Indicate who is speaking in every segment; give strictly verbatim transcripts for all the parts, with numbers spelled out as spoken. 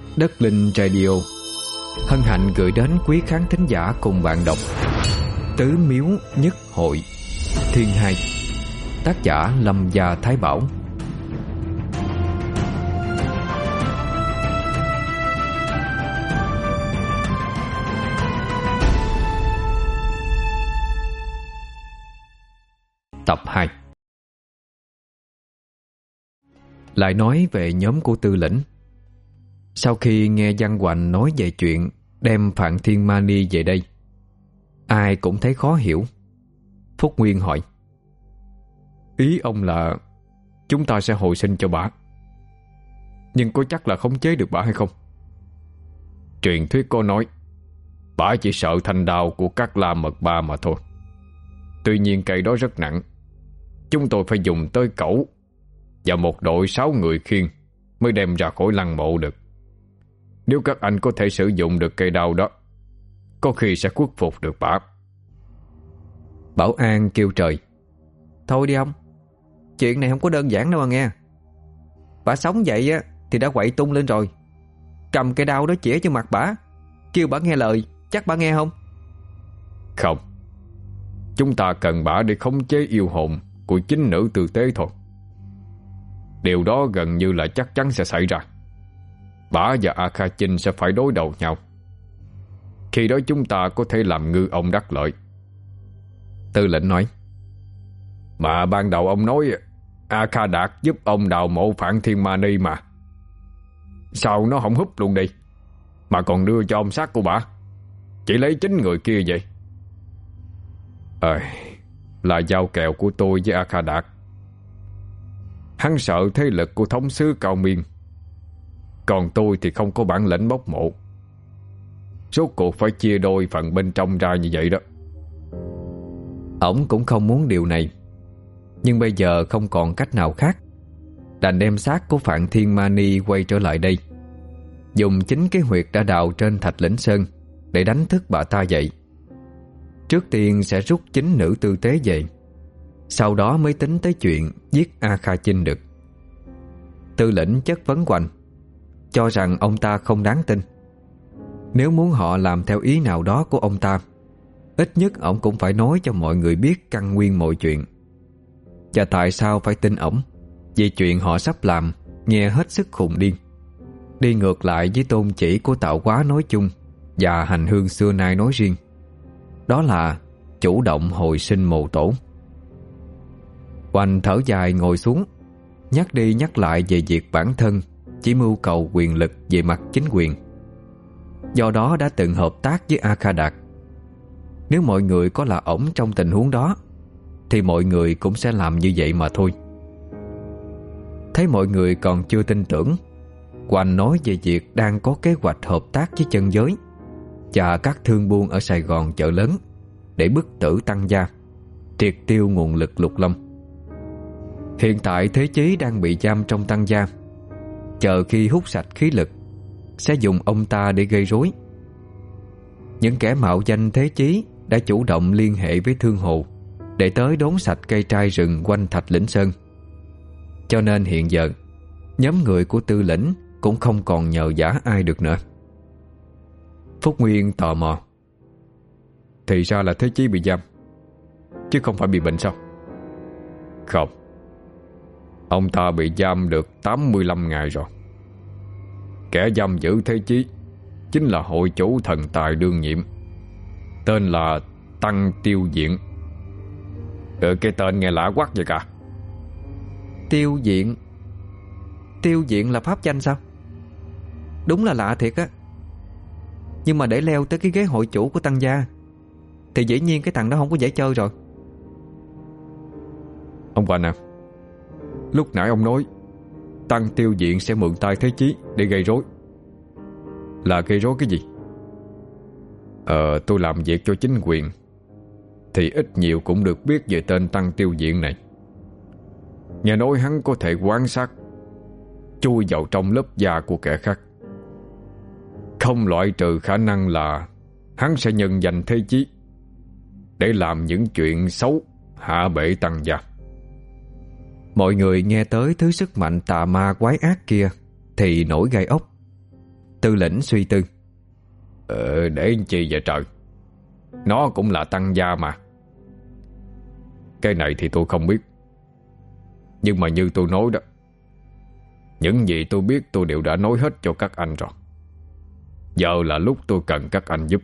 Speaker 1: Đất Linh Radio hân hạnh gửi đến quý khán thính giả cùng bạn đọc Tứ Miếu Nhất Hội Thiên Hai, tác giả Lâm Gia Thái Bảo. Tập hai. Lại nói về nhóm của Tư Lĩnh. Sau khi nghe Văn Hoành nói về chuyện đem Phạn Thiên Ma Ni về đây, ai cũng thấy khó hiểu. Phúc Nguyên hỏi: Ý ông là chúng ta sẽ hồi sinh cho bả, nhưng có chắc là khống chế được bả hay không?
Speaker 2: Truyền thuyết có nói bả chỉ sợ thanh đao của các la mật ba mà thôi. Tuy nhiên cây đó rất nặng, chúng tôi phải dùng tới cẩu và một đội sáu người khiêng mới đem ra khỏi lăng mộ được. Nếu các anh có thể sử dụng được cây đao đó, có khi sẽ khuất phục được bả.
Speaker 1: Bảo An kêu trời: Thôi đi ông, chuyện này không có đơn giản đâu mà nghe. Bả sống vậy á thì đã quậy tung lên rồi. Cầm cây đao đó chĩa cho mặt bả, kêu bả nghe lời, chắc bả nghe không?
Speaker 2: Không, chúng ta cần bả để khống chế yêu hồn của chính nữ tư tế thôi. Điều đó gần như là chắc chắn sẽ xảy ra. Bả và A Kha Chinh sẽ phải đối đầu nhau. Khi đó chúng ta có thể làm ngư ông đắc lợi.
Speaker 1: Tư Lệnh nói:
Speaker 2: Mà ban đầu ông nói A Kha Đạt giúp ông đào mộ Phạn Thiên Ma Ni mà. Sao nó không húp luôn đi, mà còn đưa cho ông xác của bả, chỉ lấy chính người kia vậy?
Speaker 1: Ờ,
Speaker 2: là giao kèo của tôi với A Kha Đạt. Hắn sợ thế lực của thống sứ Cao Miên, còn tôi thì không có bản lĩnh bốc mộ. Rốt cuộc phải chia đôi phần bên trong ra như vậy đó.
Speaker 1: Ổng cũng không muốn điều này, nhưng bây giờ không còn cách nào khác, đành đem xác của Phạn Thiên Ma Ni quay trở lại đây, dùng chính cái huyệt đã đào trên Thạch Lĩnh Sơn để đánh thức bà ta dậy. Trước tiên sẽ rút chính nữ tư tế về, sau đó mới tính tới chuyện giết A Kha Chinh được. Tư Lĩnh chất vấn Hoành, cho rằng ông ta không đáng tin. Nếu muốn họ làm theo ý nào đó của ông ta, ít nhất ổng cũng phải nói cho mọi người biết căn nguyên mọi chuyện. Và tại sao phải tin ổng? Vì chuyện họ sắp làm nghe hết sức khùng điên, đi ngược lại với tôn chỉ của tạo hóa nói chung và hành hương xưa nay nói riêng. Đó là chủ động hồi sinh mồ tổ. Hoành thở dài ngồi xuống, nhắc đi nhắc lại về việc bản thân chỉ mưu cầu quyền lực về mặt chính quyền, do đó đã từng hợp tác với A Kha Đạt. Nếu mọi người có là ổng trong tình huống đó, thì mọi người cũng sẽ làm như vậy mà thôi. Thấy mọi người còn chưa tin tưởng, Hoành nói về việc đang có kế hoạch hợp tác với chân giới và các thương buôn ở Sài Gòn chợ lớn để bức tử Tăng Gia, triệt tiêu nguồn lực Lục Lâm. Hiện tại Thế Chí đang bị giam trong Tăng Gia, chờ khi hút sạch khí lực sẽ dùng ông ta để gây rối. Những kẻ mạo danh Thế Chí đã chủ động liên hệ với Thương Hồ để tới đốn sạch cây trai rừng quanh Thạch Lĩnh Sơn. Cho nên hiện giờ nhóm người của Tư Lĩnh cũng không còn nhờ vả ai được nữa. Phúc Nguyên tò mò:
Speaker 2: Thì ra là Thế Chí bị giam, chứ không phải bị bệnh sao? Không, ông ta bị giam được tám mươi lăm ngày rồi. Kẻ giam giữ Thế Chí chính là hội chủ thần tài đương nhiệm, tên là Tăng Tiêu Diện. Ừ, cái tên nghe lạ quắc vậy cả.
Speaker 1: Tiêu Diện? Tiêu Diện là pháp danh sao? Đúng là lạ thiệt á. Nhưng mà để leo tới cái ghế hội chủ của Tăng Gia thì dĩ nhiên cái thằng đó không có dễ chơi rồi.
Speaker 2: Ông Hoành à, lúc nãy ông nói Tăng Tiêu Diện sẽ mượn tay Thế Chí để gây rối. Là gây rối cái gì? Ờ, tôi làm việc cho chính quyền thì ít nhiều cũng được biết về tên Tăng Tiêu Diện này. Nghe nói hắn có thể quan sát, chui vào trong lớp da của kẻ khác. Không loại trừ khả năng là hắn sẽ nhân danh Thế Chí để làm những chuyện xấu hạ bệ Tăng Gia.
Speaker 1: Mọi người nghe tới thứ sức mạnh tà ma quái ác kia thì nổi gai ốc. Tư lĩnh suy tư.
Speaker 2: Ờ, để chi vậy trời? Nó cũng là tăng gia mà. Cái này thì tôi không biết. Nhưng mà như tôi nói đó, những gì tôi biết tôi đều đã nói hết cho các anh rồi. Giờ là lúc tôi cần các anh giúp.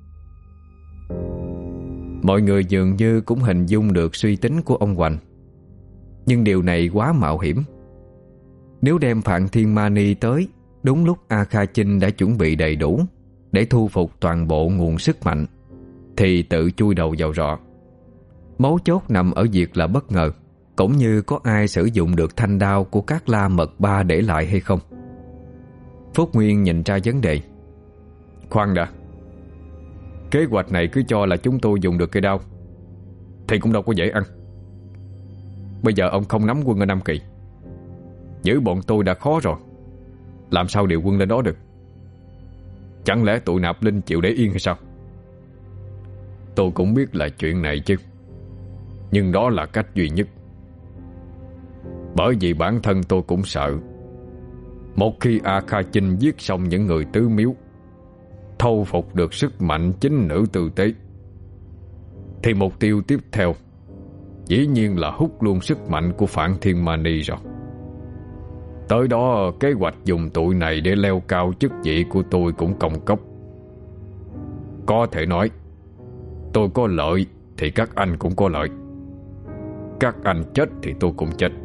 Speaker 1: Mọi người dường như cũng hình dung được suy tính của ông Hoành. Nhưng điều này quá mạo hiểm. Nếu đem Phạn Thiên Mani tới đúng lúc A Kha Chinh đã chuẩn bị đầy đủ để thu phục toàn bộ nguồn sức mạnh, thì tự chui đầu vào rọ. Mấu chốt nằm ở việc là bất ngờ, cũng như có ai sử dụng được thanh đao của các La Mật Ba để lại hay không. Phúc Nguyên nhìn ra vấn đề.
Speaker 2: Khoan đã. Kế hoạch này cứ cho là chúng tôi dùng được cây đao thì cũng đâu có dễ ăn. Bây giờ ông không nắm quân ở Nam Kỳ, giữ bọn tôi đã khó rồi, làm sao điều quân lên đó được? Chẳng lẽ tụi Nạp Linh chịu để yên hay sao? Tôi cũng biết là chuyện này chứ, nhưng đó là cách duy nhất. Bởi vì bản thân tôi cũng sợ, một khi A Kha Chinh giết xong những người tứ miếu, thâu phục được sức mạnh chính nữ tư tế, thì mục tiêu tiếp theo dĩ nhiên là hút luôn sức mạnh của Phạn Thiên Mani rồi. Tới đó kế hoạch dùng tụi này để leo cao chức vị của tôi cũng công cốc. Có thể nói, tôi có lợi thì các anh cũng có lợi, các anh chết thì tôi cũng chết.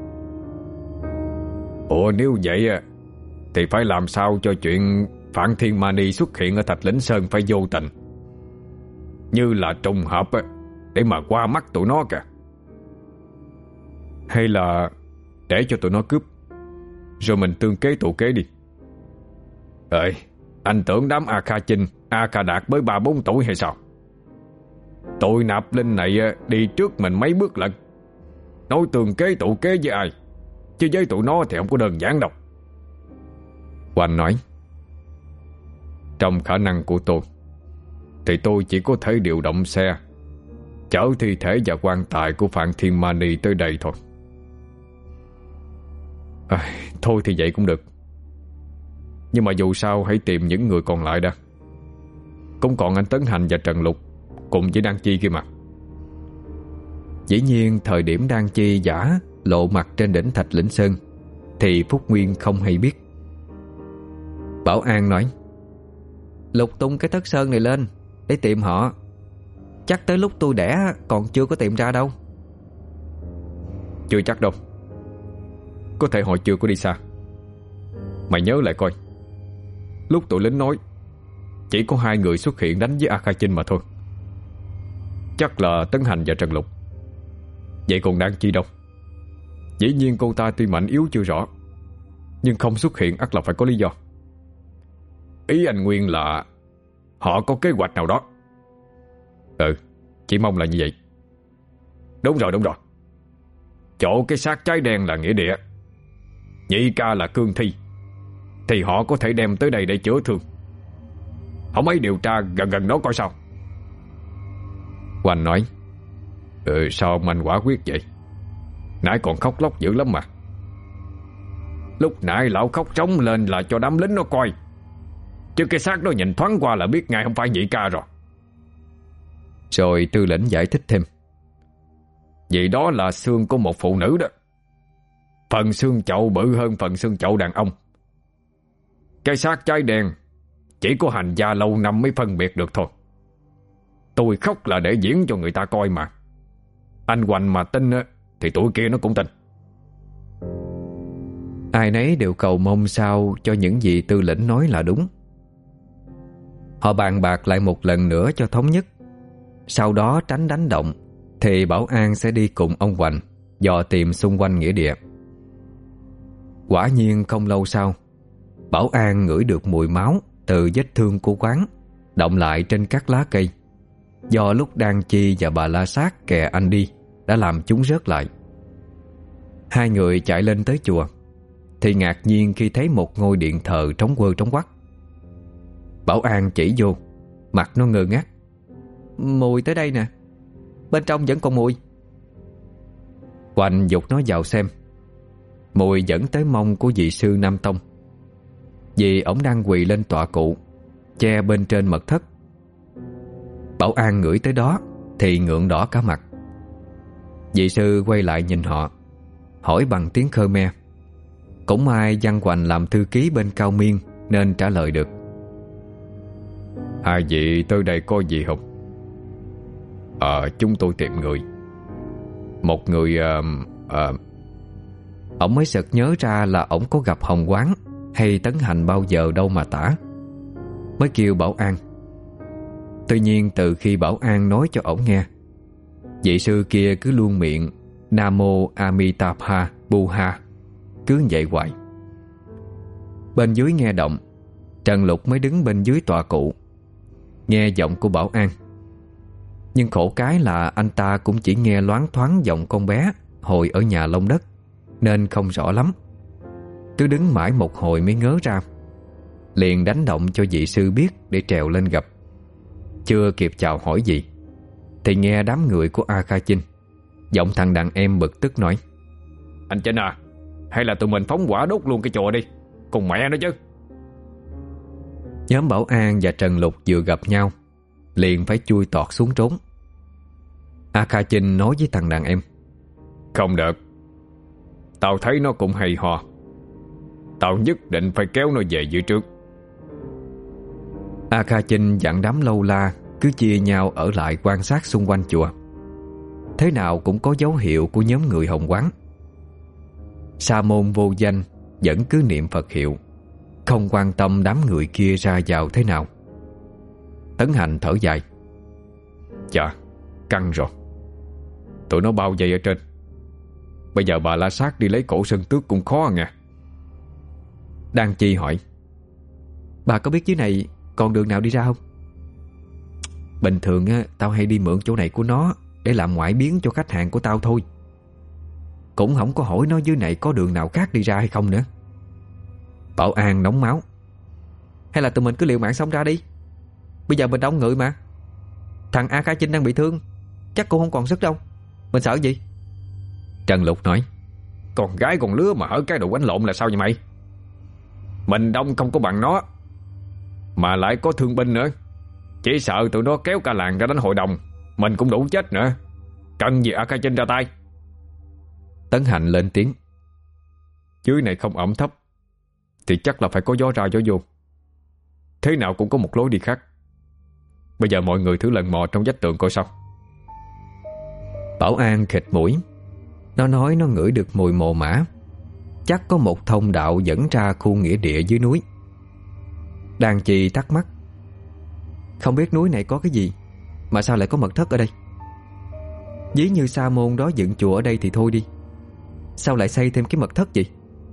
Speaker 2: Ủa nếu vậy thì phải làm sao cho chuyện Phạn Thiên Mani xuất hiện ở Thạch Lĩnh Sơn phải vô tình, như là trùng hợp để mà qua mắt tụi nó kìa. Hay là để cho tụi nó cướp, rồi mình tương kế tụ kế đi. Ơi, anh tưởng đám A Kha Chinh, A Kha Đạt mới ba bốn tuổi hay sao? Tụi Nạp Linh này đi trước mình mấy bước lận. Nói tương kế tụ kế với ai, chứ với tụi nó thì không có đơn giản đâu.
Speaker 1: Hoành nói.
Speaker 2: Trong khả năng của tôi thì tôi chỉ có thể điều động xe chở thi thể và quan tài của Phạn Thiên Mani tới đây thôi. À, thôi thì vậy cũng được. Nhưng mà dù sao hãy tìm những người còn lại đã. Cũng còn anh Tấn Hành và Trần Lục cùng với Đan Chi kia mà.
Speaker 1: Dĩ nhiên thời điểm Đan Chi giả lộ mặt trên đỉnh Thạch Lĩnh Sơn thì Phúc Nguyên không hay biết. Bảo An nói: lục tung cái thất sơn này lên để tìm họ. Chắc tới lúc tôi đẻ còn chưa có tìm ra đâu.
Speaker 2: Chưa chắc đâu. Có thể họ chưa có đi xa. Mày nhớ lại coi, lúc tụi lính nói chỉ có hai người xuất hiện đánh với A Kha Chinh mà thôi. Chắc là Tấn Hành và Trần Lục. Vậy còn Đan Chi đâu? Dĩ nhiên cô ta tuy mạnh yếu chưa rõ, nhưng không xuất hiện ắt là phải có lý do. Ý anh Nguyên là họ có kế hoạch nào đó. Ừ, chỉ mong là như vậy. Đúng rồi, đúng rồi. Chỗ cái xác trái đen là nghĩa địa, nhị ca là cương thi, thì họ có thể đem tới đây để chữa thương. Không ấy điều tra gần gần đó coi sao.
Speaker 1: Hoành nói:
Speaker 2: Ừ, sao ông anh quả quyết vậy? Nãy còn khóc lóc dữ lắm mà. Lúc nãy lão khóc trống lên là cho đám lính nó coi, chứ cái xác đó nhìn thoáng qua là biết ngay không phải nhị ca rồi.
Speaker 1: Rồi Tư lĩnh giải thích thêm:
Speaker 2: vì đó là xương của một phụ nữ đó. Phần xương chậu bự hơn phần xương chậu đàn ông. Cái xác trái đen chỉ có hành gia lâu năm mới phân biệt được thôi. Tôi khóc là để diễn cho người ta coi mà. Anh Hoành mà tin thì tụi kia nó cũng tin.
Speaker 1: Ai nấy đều cầu mong sao cho những gì Tư lĩnh nói là đúng. Họ bàn bạc lại một lần nữa cho thống nhất. Sau đó tránh đánh động thì Bảo An sẽ đi cùng ông Hoành dò tìm xung quanh nghĩa địa. Quả nhiên không lâu sau, Bảo An ngửi được mùi máu từ vết thương của Quán động lại trên các lá cây, do lúc Đan Chi và bà La Sát kè anh đi đã làm chúng rớt lại. Hai người chạy lên tới chùa thì ngạc nhiên khi thấy một ngôi điện thờ trống quơ trống quắc. Bảo An chỉ vô, mặt nó ngơ ngác: mùi tới đây nè, bên trong vẫn còn mùi. Hoành dục nó vào xem. Mùi dẫn tới mông của vị sư Nam Tông. vì ổng đang quỳ lên tọa cụ, che bên trên mật thất. Bảo An ngửi tới đó thì ngượng đỏ cả mặt. Vị sư quay lại nhìn họ, hỏi bằng tiếng Khmer. Cũng may Văn Hoành làm thư ký bên Cao Miên nên trả lời được.
Speaker 2: Hai vị tới đây có gì không? Ờ chúng tôi tìm người. Một người uh, uh...
Speaker 1: Ổng mới sực nhớ ra là ổng có gặp Hồng Quán hay Tấn Hành bao giờ đâu mà tả, mới kêu Bảo An. Tuy nhiên từ khi Bảo An nói cho ổng nghe, vị sư kia cứ luôn miệng Nam Mô Amitabha Buddha, cứ vậy hoài. Bên dưới nghe động, Trần Lục mới đứng bên dưới tọa cụ, nghe giọng của Bảo An. Nhưng khổ cái là anh ta cũng chỉ nghe loáng thoáng giọng con bé hồi ở nhà Long Đất, nên không rõ lắm. Cứ đứng mãi một hồi mới ngớ ra, liền đánh động cho vị sư biết để trèo lên gặp. Chưa kịp chào hỏi gì thì nghe đám người của A Kha Chinh, giọng thằng đàn em bực tức nói:
Speaker 2: Anh Chinh à, hay là tụi mình phóng hỏa đốt luôn cái chùa đi, cùng mẹ nó chứ.
Speaker 1: Nhóm Bảo An và Trần Lục vừa gặp nhau liền phải chui tọt xuống trốn. A Kha Chinh nói với thằng đàn em:
Speaker 2: Không được, tao thấy nó cũng hay ho, tao nhất định phải kéo nó về dưới trước.
Speaker 1: A Kha Chinh dặn đám lâu la cứ chia nhau ở lại quan sát xung quanh chùa. Thế nào cũng có dấu hiệu của nhóm người Hồng Quán. Sa môn vô danh vẫn cứ niệm Phật hiệu, không quan tâm đám người kia ra vào thế nào. Tấn Hành thở dài:
Speaker 2: Chà, căng rồi. Tụi nó bao vây ở trên. Bây giờ bà La Sát đi lấy cổ Sơn Tước cũng khó nha.
Speaker 1: Đan Chi hỏi: Bà có biết dưới này còn đường nào đi ra không? Bình thường á, tao hay đi mượn chỗ này của nó để làm ngoại biến cho khách hàng của tao thôi. Cũng không có hỏi nó dưới này có đường nào khác đi ra hay không nữa. Bảo An nóng máu: Hay là tụi mình cứ liều mạng sống ra đi. Bây giờ mình đông người mà. Thằng A Kha Chinh đang bị thương, chắc cũng không còn sức đâu. Mình sợ gì?
Speaker 2: Trần Lục nói: Con gái con lứa mà hở cái đồ quánh lộn là sao vậy mày? Mình đông không có bằng nó, mà lại có thương binh nữa. Chỉ sợ tụi nó kéo cả làng ra đánh hội đồng, mình cũng đủ chết nữa. Cần gì A Kha Chinh ra tay?
Speaker 1: Tấn Hạnh lên tiếng:
Speaker 2: Dưới này không ẩm thấp thì chắc là phải có gió ra gió vô. Thế nào cũng có một lối đi khác. Bây giờ mọi người thử lần mò trong vách tường coi sao.
Speaker 1: Bảo An khịt mũi. Nó nói nó ngửi được mùi mồ mã, chắc có một thông đạo dẫn ra khu nghĩa địa dưới núi. Đan Chi thắc mắc: Không biết núi này có cái gì mà sao lại có mật thất ở đây? Ví như Sa môn đó dựng chùa ở đây thì thôi đi, sao lại xây thêm cái mật thất gì?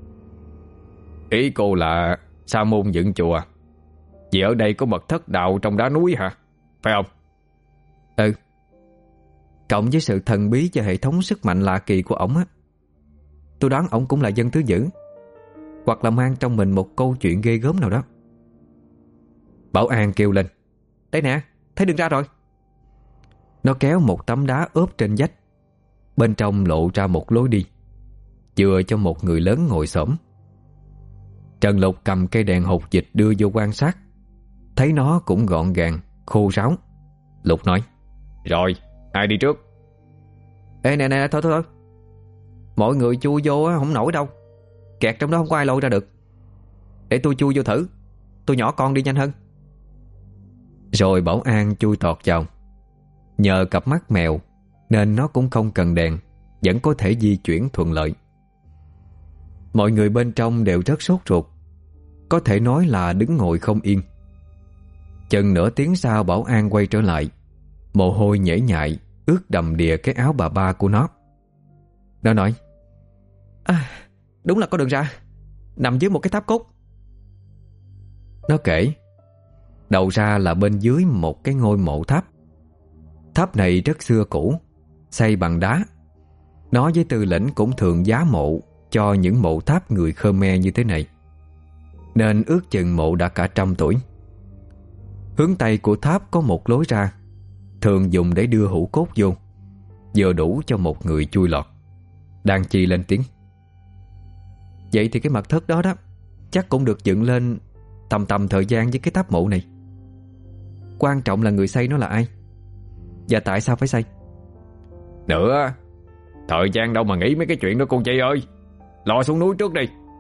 Speaker 2: Ý cô là Sa môn dựng chùa vì ở đây có mật thất đào trong đá núi hả? Phải không?
Speaker 1: Ừ. Cộng với sự thần bí và hệ thống sức mạnh lạ kỳ của ổng á, tôi đoán ổng cũng là dân thứ dữ, hoặc là mang trong mình một câu chuyện ghê gớm nào đó. Bảo An kêu lên: Đây nè, thấy đường ra rồi. Nó kéo một tấm đá ốp trên vách, bên trong lộ ra một lối đi, chừa cho một người lớn ngồi xổm. Trần Lục cầm cây đèn hột dịch đưa vô quan sát, thấy nó cũng gọn gàng, khô ráo. Lục nói:
Speaker 2: Rồi, ai đi trước?
Speaker 1: Ê nè nè, thôi thôi thôi, mọi người chui vô á, không nổi đâu. Kẹt trong đó không có ai lôi ra được. Để tôi chui vô thử, tôi nhỏ con đi nhanh hơn. Rồi Bảo An chui tọt vào. Nhờ cặp mắt mèo nên nó cũng không cần đèn, vẫn có thể di chuyển thuận lợi. Mọi người bên trong đều rất sốt ruột, có thể nói là đứng ngồi không yên. Chừng nửa tiếng sau Bảo An quay trở lại, mồ hôi nhễ nhại ướt đầm đìa cái áo bà ba của nó. Nó nói: À, đúng là có đường ra, nằm dưới một cái tháp cốt. Nó kể đầu ra là bên dưới một cái ngôi mộ tháp. Tháp này rất xưa cũ, xây bằng đá. Nó với Tư lĩnh cũng thường giá mộ cho những mộ tháp người Khmer như thế này, nên ước chừng mộ đã cả trăm tuổi. Hướng Tây của tháp có một lối ra, thường dùng để đưa hũ cốt vô, vừa đủ cho một người chui lọt. Đan Chi lên tiếng: Vậy thì cái mật thất đó đó chắc cũng được dựng lên tầm tầm thời gian với cái tháp mộ này. Quan trọng là người xây nó là ai, và tại sao phải xây.
Speaker 2: Nữa, thời gian đâu mà nghĩ mấy cái chuyện đó cô chị ơi. Lo xuống núi trước đi.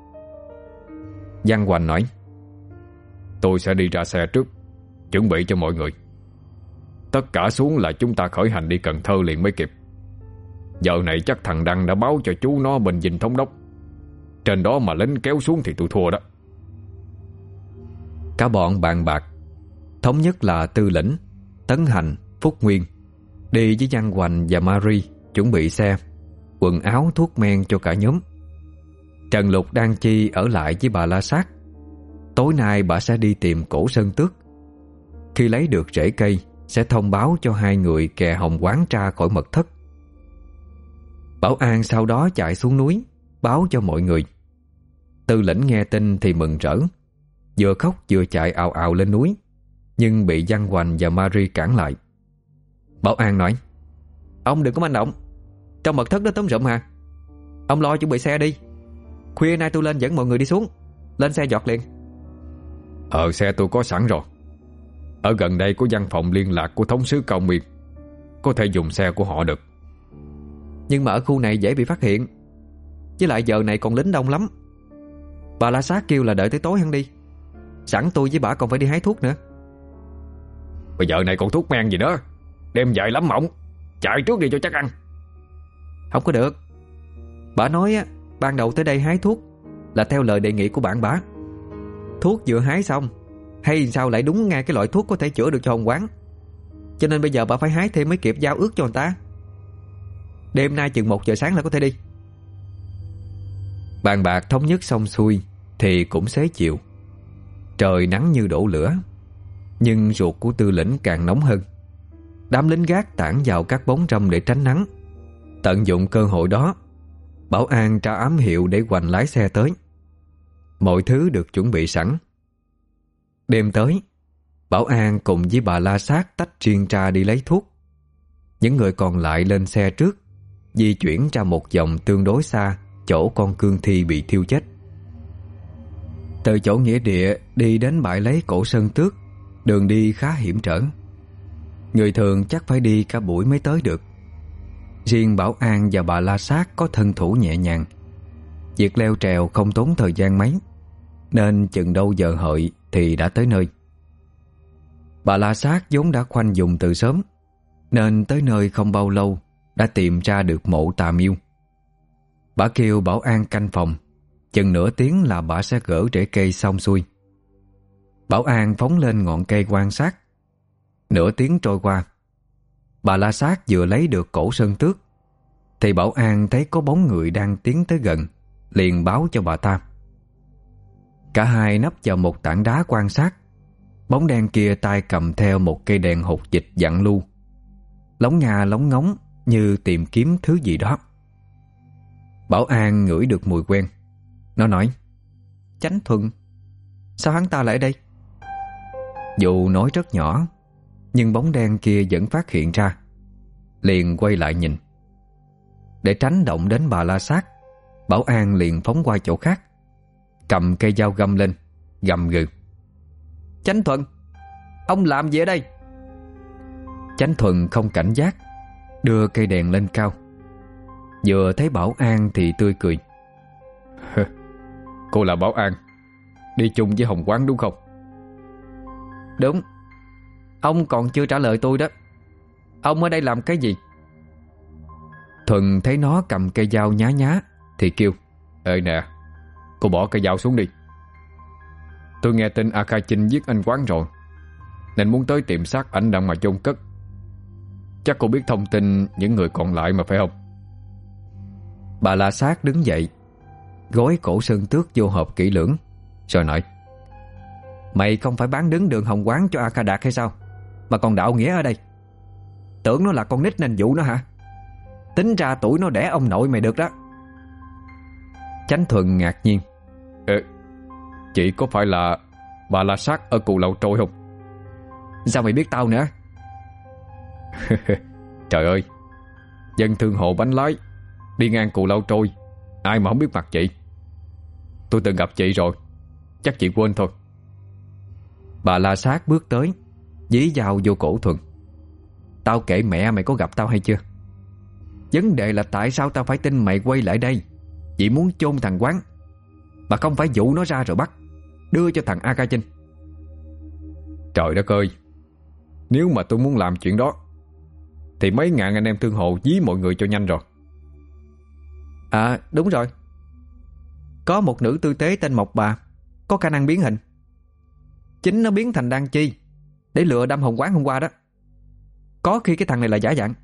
Speaker 1: Văn Hoành nói.
Speaker 2: Tôi sẽ đi ra xe trước, chuẩn bị cho mọi người. Tất cả xuống là chúng ta khởi hành đi Cần Thơ liền mới kịp. Giờ này chắc thằng Đăng đã báo cho chú nó bên Dinh Thống Đốc. Trên đó mà lính kéo xuống thì tôi thua đó.
Speaker 1: Cả bọn bàn bạc, thống nhất là Tư Lĩnh, Tấn Hành, Phúc Nguyên đi với Văn Hoành và Marie chuẩn bị xe, quần áo, thuốc men cho cả nhóm. Trần Lục đang chi ở lại với bà La Sát. Tối nay bà sẽ đi tìm Cổ Sơn Tước. Khi lấy được rễ cây sẽ thông báo cho hai người kè Hồng Quán ra khỏi mật thất. Bảo An sau đó chạy xuống núi báo cho mọi người. Tư Lĩnh nghe tin thì mừng rỡ, vừa khóc vừa chạy ào ào lên núi, nhưng bị Văn Hoành và Marie cản lại. Bảo An nói: Ông đừng có manh động, trong mật thất đó túm rụm hả? Ông lo chuẩn bị xe đi. Khuya nay tôi lên dẫn mọi người đi xuống. Lên xe giọt liền.
Speaker 2: Ờ xe tôi có sẵn rồi. Ở gần đây có văn phòng liên lạc của thống sứ Cao Miên, có thể dùng xe của họ được.
Speaker 1: Nhưng mà ở khu này dễ bị phát hiện, với lại giờ này còn lính đông lắm. Bà La Sát kêu là đợi tới tối hẳn đi. Sẵn tôi với bà còn phải đi hái thuốc nữa.
Speaker 2: Bây giờ này còn thuốc men gì nữa, đêm dài lắm mộng. Chạy trước đi cho chắc ăn.
Speaker 1: Không có được. Bà nói á, ban đầu tới đây hái thuốc là theo lời đề nghị của bạn bà. Thuốc vừa hái xong, hay sao lại đúng ngay cái loại thuốc có thể chữa được cho Hồng Quán. Cho nên bây giờ bà phải hái thêm mới kịp giao ước cho người ta. Đêm nay chừng một giờ sáng là có thể đi. Bàn bạc thống nhất xong xuôi thì cũng xế chiều. Trời nắng như đổ lửa, nhưng ruột của Tư Lĩnh càng nóng hơn. Đám lính gác tản vào các bóng râm để tránh nắng. Tận dụng cơ hội đó, Bảo An tra ám hiệu để Hoành lái xe tới. Mọi thứ được chuẩn bị sẵn. Đêm tới, Bảo An cùng với bà La Sát tách riêng ra đi lấy thuốc. Những người còn lại lên xe trước, di chuyển ra một vòng tương đối xa chỗ con cương thi bị thiêu chết. Từ chỗ nghĩa địa đi đến bãi lấy Cổ Sơn Tước, đường đi khá hiểm trở. Người thường chắc phải đi cả buổi mới tới được. Riêng Bảo An và bà La Sát có thân thủ nhẹ nhàng. Việc leo trèo không tốn thời gian mấy, nên chừng đâu giờ hợi thì đã tới nơi. Bà La Sát vốn đã khoanh vùng từ sớm, nên tới nơi không bao lâu đã tìm ra được mộ Tà Miêu. Bà kêu Bảo An canh phòng, chừng nửa tiếng là bà sẽ gỡ rễ cây xong xuôi. Bảo An phóng lên ngọn cây quan sát. Nửa tiếng trôi qua, bà La Sát vừa lấy được Cổ Sơn Tước thì Bảo An thấy có bóng người đang tiến tới gần, liền báo cho bà ta. Cả hai nấp vào một tảng đá quan sát. Bóng đen kia tay cầm theo một cây đèn hột dịch dặn lưu, lóng ngà lóng ngóng như tìm kiếm thứ gì đó. Bảo An ngửi được mùi quen. Nó nói: Chánh Thuận, sao hắn ta lại ở đây? Dù nói rất nhỏ, nhưng bóng đen kia vẫn phát hiện ra, liền quay lại nhìn. Để tránh động đến bà La Sát, Bảo An liền phóng qua chỗ khác, cầm cây dao găm lên, gầm gừ: Chánh Thuận, ông làm gì ở đây? Chánh Thuận không cảnh giác, đưa cây đèn lên cao. Vừa thấy Bảo An thì tươi cười:
Speaker 2: Cô là Bảo An, đi chung với Hồng Quán đúng không?
Speaker 1: Đúng. Ông còn chưa trả lời tôi đó. Ông ở đây làm cái gì?
Speaker 2: Thuận thấy nó cầm cây dao nhá nhá thì kêu: Ê nè, cô bỏ cây dao xuống đi. Tôi nghe tin A Kha Chinh giết anh Quán rồi, nên muốn tới tìm xác ảnh đang mà chôn cất. Chắc cô biết thông tin những người còn lại mà phải không?
Speaker 1: Bà La Sát đứng dậy, gói Cổ Sơn Tước vô hộp kỹ lưỡng, rồi nói: Mày không phải bán đứng đường Hồng Quán cho A Kha Đạt hay sao, mà còn đạo nghĩa ở đây? Tưởng nó là con nít nên dụ nó hả? Tính ra tuổi nó đẻ ông nội mày được đó.
Speaker 2: Chánh Thuận ngạc nhiên: Ờ, chị có phải là bà La Sát ở Cù Lao Trôi không?
Speaker 1: Sao mày biết tao nữa?
Speaker 2: Trời ơi, dân thương hộ bánh lái đi ngang Cù Lao Trôi, ai mà không biết mặt chị. Tôi từng gặp chị rồi, chắc chị quên thôi.
Speaker 1: Bà La Sát bước tới, dí dao vô cổ Thuần. Tao kể mẹ mày có gặp tao hay chưa? Vấn đề là tại sao tao phải tin mày quay lại đây vì muốn chôn thằng Quán, mà không phải dụ nó ra rồi bắt đưa cho thằng A Ca Chinh.
Speaker 2: Trời đất ơi, nếu mà tôi muốn làm chuyện đó thì mấy ngàn anh em thương hồ dí mọi người cho nhanh rồi.
Speaker 1: À đúng rồi, có một nữ tư tế tên Mộc Bà có khả năng biến hình. Chính nó biến thành Đan Chi để lừa đâm Hồng Quán hôm qua đó. Có khi cái thằng này là giả dạng.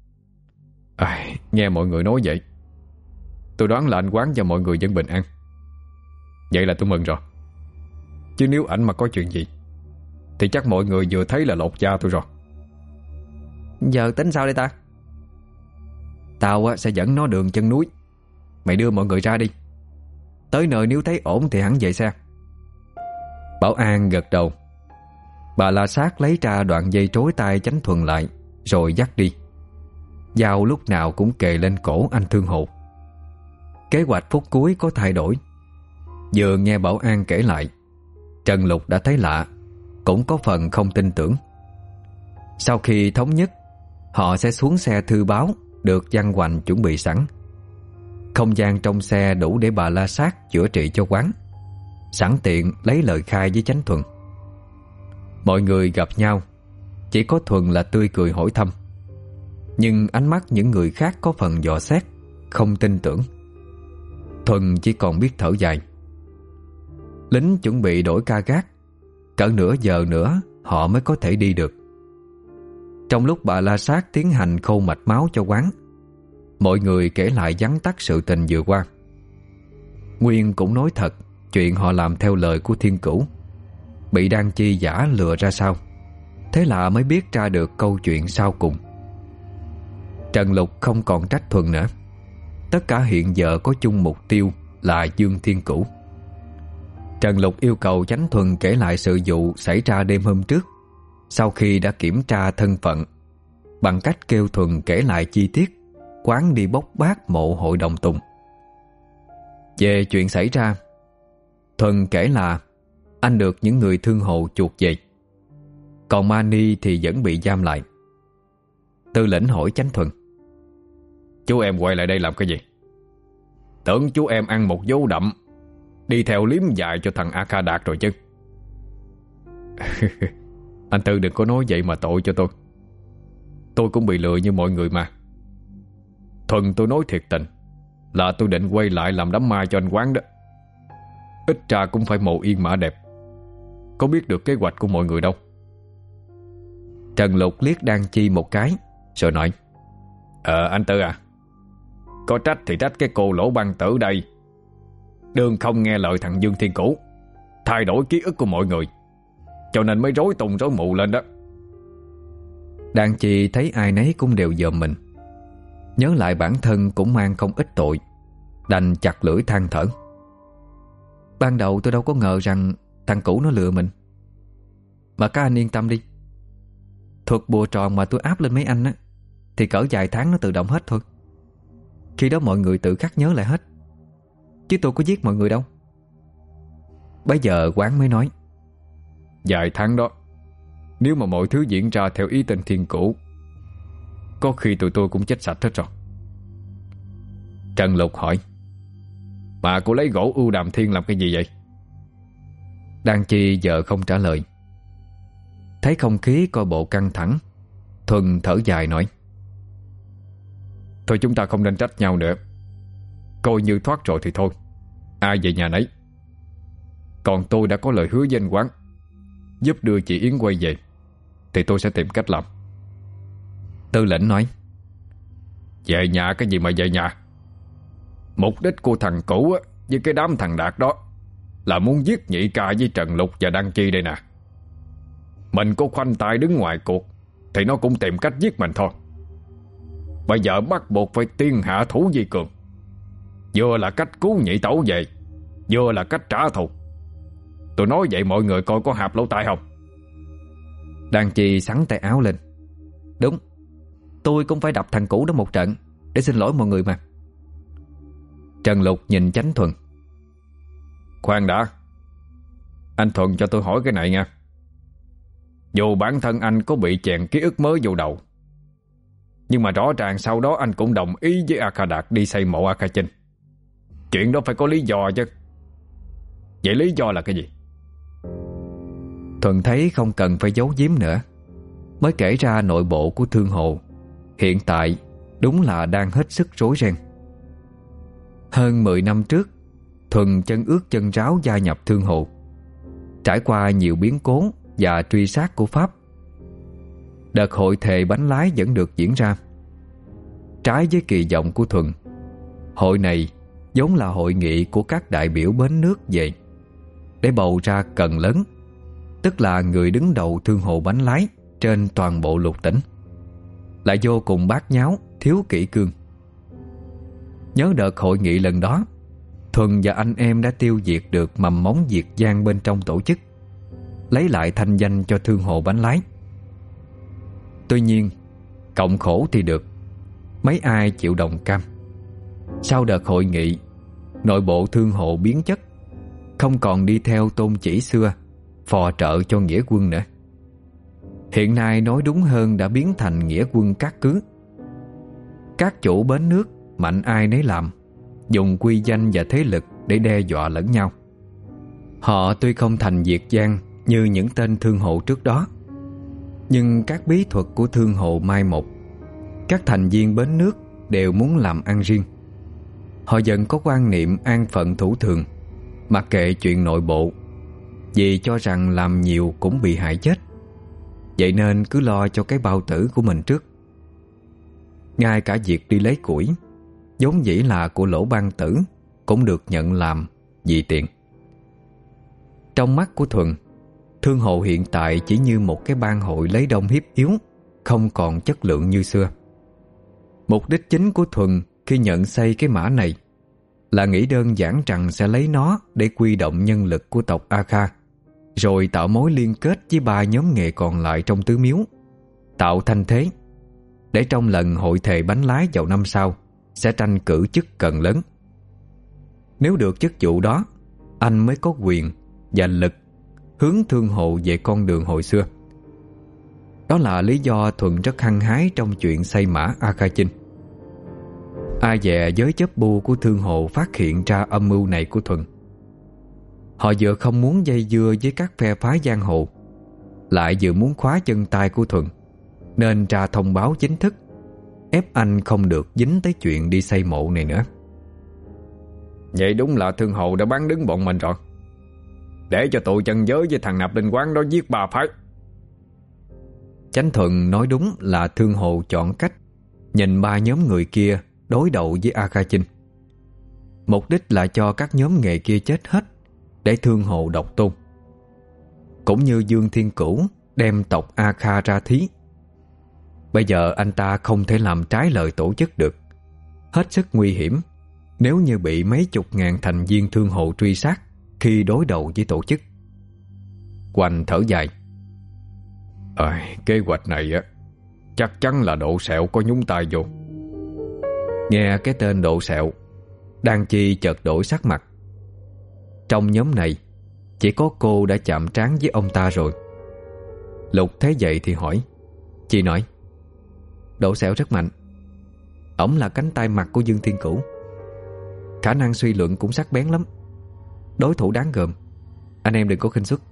Speaker 2: À, nghe mọi người nói vậy, tôi đoán là anh Quán và mọi người vẫn bình an. Vậy là tôi mừng rồi. Chứ nếu ảnh mà có chuyện gì thì chắc mọi người vừa thấy là lột da tôi rồi.
Speaker 1: Giờ tính sao đây ta? Tao á, sẽ dẫn nó đường chân núi. Mày đưa mọi người ra đi. Tới nơi nếu thấy ổn thì hắn về xe. Bảo An gật đầu. Bà La Sát lấy ra đoạn dây trối tay Chánh Thuần lại, rồi dắt đi. Dao lúc nào cũng kề lên cổ anh Thương Hồ. Kế hoạch phút cuối có thay đổi. Vừa nghe Bảo An kể lại, Trần Lục đã thấy lạ, cũng có phần không tin tưởng. Sau khi thống nhất, họ sẽ xuống xe thư báo được Văn Hoành chuẩn bị sẵn. Không gian trong xe đủ để bà La Sát chữa trị cho Quán, sẵn tiện lấy lời khai với Chánh Thuần. Mọi người gặp nhau, chỉ có Thuần là tươi cười hỏi thăm. Nhưng ánh mắt những người khác có phần dò xét, không tin tưởng. Thuần chỉ còn biết thở dài. Lính chuẩn bị đổi ca gác. Cỡ nửa giờ nữa họ mới có thể đi được. Trong lúc bà La Sát tiến hành khâu mạch máu cho Quán, mọi người kể lại vắn tắt sự tình vừa qua. Nguyên cũng nói thật chuyện họ làm theo lời của Thiên Cửu, bị Đan Chi giả lừa ra sao. Thế là mới biết ra được câu chuyện sau cùng. Trần Lục không còn trách Thuần nữa. Tất cả hiện giờ có chung mục tiêu là Dương Thiên Cửu. Trần Lục yêu cầu Chánh Thuần kể lại sự vụ xảy ra đêm hôm trước, sau khi đã kiểm tra thân phận, bằng cách kêu Thuần kể lại chi tiết Quán đi bốc bát mộ hội đồng Tùng. Về chuyện xảy ra, Thuần kể là anh được những người thương hồ chuộc về, còn Mani thì vẫn bị giam lại. Tư lĩnh hỏi Chánh Thuần:
Speaker 2: Chú em quay lại đây làm cái gì? Tưởng chú em ăn một dấu đậm, đi theo liếm dài cho thằng A Ca Đạt rồi chứ.
Speaker 1: Anh Tư đừng có nói vậy mà tội cho tôi. Tôi cũng bị lừa như mọi người mà.
Speaker 2: Thuần tôi nói thiệt tình là tôi định quay lại làm đám ma cho anh Quán đó. Ít ra cũng phải mồ yên mã đẹp. Có biết được kế hoạch của mọi người đâu.
Speaker 1: Trần Lục liếc Đan Chi một cái rồi nói:
Speaker 2: Ờ anh Tư à, có trách thì trách cái cô lỗ băng tử đây. Đường không nghe lời thằng Dương Thiên Cửu, thay đổi ký ức của mọi người, cho nên mới rối tung rối mù lên đó.
Speaker 1: Đan Chi thấy ai nấy cũng đều dòm mình, nhớ lại bản thân cũng mang không ít tội, đành chặt lưỡi than thở: Ban đầu tôi đâu có ngờ rằng thằng Cửu nó lừa mình. Mà các anh yên tâm đi, thuật bùa tròn mà tôi áp lên mấy anh á thì cỡ vài tháng nó tự động hết thôi. Khi đó mọi người tự khắc nhớ lại hết, chứ tôi có giết mọi người đâu. Bây giờ Quán mới nói:
Speaker 2: Vài tháng đó, nếu mà mọi thứ diễn ra theo ý tên Thiên Cửu, có khi tụi tôi cũng chết sạch hết rồi.
Speaker 1: Trần Lục hỏi:
Speaker 2: Mà cô lấy gỗ ưu đàm thiên làm cái gì vậy?
Speaker 1: Đan Chi giờ không trả lời. Thấy không khí coi bộ căng thẳng, Thuần thở dài nói:
Speaker 2: Thôi chúng ta không nên trách nhau nữa. Coi như thoát rồi thì thôi, ai về nhà nấy. Còn tôi đã có lời hứa với anh Quán, giúp đưa chị Yến quay về, thì tôi sẽ tìm cách làm.
Speaker 1: Tư lĩnh nói:
Speaker 2: Về nhà cái gì mà về nhà? Mục đích của thằng Cửu với cái đám thằng Đạt đó là muốn giết Nhị Ca với Trần Lục và Đan Chi đây nè. Mình có khoanh tay đứng ngoài cuộc thì nó cũng tìm cách giết mình thôi. Bây giờ bắt buộc phải tiên hạ thủ vi cường, vừa là cách cứu Nhị Tẩu về, vừa là cách trả thù. Tôi nói vậy mọi người coi có hạp lỗ tai không?
Speaker 1: Đan Chi xắn tay áo lên: Đúng, tôi cũng phải đập thằng Cửu đó một trận để xin lỗi mọi người mà. Trần Lục nhìn Chánh Thuần:
Speaker 2: Khoan đã, anh Thuần cho tôi hỏi cái này nha. Dù bản thân anh có bị chèn ký ức mới vô đầu, nhưng mà rõ ràng sau đó anh cũng đồng ý với A Kha Đạt đi xây mộ A Kha Chinh. Chuyện đó phải có lý do chứ. Vậy lý do là cái gì?
Speaker 1: Thuận thấy không cần phải giấu giếm nữa, mới kể ra nội bộ của Thương Hồ hiện tại đúng là đang hết sức rối ren. Hơn mười năm trước, Thuần chân ướt chân ráo gia nhập Thương Hồ. Trải qua nhiều biến cố và truy sát của Pháp, đợt hội thề bánh lái vẫn được diễn ra. Trái với kỳ vọng của Thuần, hội này vốn là hội nghị của các đại biểu bến nước về để bầu ra Cần Lớn, tức là người đứng đầu Thương Hồ bánh lái trên toàn bộ lục tỉnh, lại vô cùng bát nháo, thiếu kỷ cương. Nhớ đợt hội nghị lần đó, Thuần và anh em đã tiêu diệt được mầm móng diệt gian bên trong tổ chức, lấy lại thanh danh cho Thương Hồ bánh lái. Tuy nhiên, cộng khổ thì được, mấy ai chịu đồng cam. Sau đợt hội nghị, nội bộ Thương Hồ biến chất, không còn đi theo tôn chỉ xưa phò trợ cho nghĩa quân nữa. Hiện nay nói đúng hơn đã biến thành nghĩa quân cát cứ. Các chủ bến nước mạnh ai nấy làm, dùng quy danh và thế lực để đe dọa lẫn nhau. Họ tuy không thành diệt gian như những tên Thương Hồ trước đó, nhưng các bí thuật của Thương Hồ mai một. Các thành viên bến nước đều muốn làm ăn riêng. Họ dần có quan niệm an phận thủ thường, mặc kệ chuyện nội bộ, vì cho rằng làm nhiều cũng bị hại chết. Vậy nên cứ lo cho cái bao tử của mình trước. Ngay cả việc đi lấy củi, vốn dĩ là của Lỗ Ban Tử, cũng được nhận làm vì tiền. Trong mắt của Thuần, Thương Hồ hiện tại chỉ như một cái bang hội lấy đông hiếp yếu, không còn chất lượng như xưa. Mục đích chính của Thuần khi nhận xây cái mã này là nghĩ đơn giản rằng sẽ lấy nó để quy động nhân lực của tộc A Kha, rồi tạo mối liên kết với ba nhóm nghề còn lại trong tứ miếu, tạo thanh thế, để trong lần hội thề bánh lái vào năm sau sẽ tranh cử chức Cần Lớn. Nếu được chức vụ đó, anh mới có quyền và lực hướng Thương Hồ về con đường hồi xưa. Đó là lý do Thuần rất hăng hái trong chuyện xây mã A Kha Chinh. Ai dè giới chấp bu của Thương Hồ phát hiện ra âm mưu này của Thuần. Họ vừa không muốn dây dưa với các phe phái giang hồ, lại vừa muốn khóa chân tay của Thuần, nên ra thông báo chính thức ép anh không được dính tới chuyện đi xây mộ này nữa.
Speaker 2: Vậy đúng là Thương Hồ đã bán đứng bọn mình rồi. Để cho tụi chân giới với thằng nạp linh quán đó giết ba phái.
Speaker 1: Chánh Thuần nói đúng là Thương Hồ chọn cách nhìn ba nhóm người kia đối đầu với A Kha Chinh. Mục đích là cho các nhóm nghề kia chết hết, để Thương Hồ độc tôn. Cũng như Dương Thiên Cửu đem tộc A Kha ra thí. Bây giờ anh ta không thể làm trái lời tổ chức được. Hết sức nguy hiểm nếu như bị mấy chục ngàn thành viên Thương Hồ truy sát khi đối đầu với tổ chức. Hoành thở dài.
Speaker 2: À, kế hoạch này á chắc chắn là Độ Sẹo có nhúng tay vô.
Speaker 1: Nghe cái tên Độ Sẹo, Đan Chi chợt đổi sắc mặt. Trong nhóm này chỉ có cô đã chạm trán với ông ta rồi. Lục thấy vậy thì hỏi. Chị nói Độ Sẹo rất mạnh. Ổng là cánh tay mặt của Dương Thiên Cửu, khả năng suy luận cũng sắc bén lắm, đối thủ đáng gờm. Anh em đừng có khinh suất.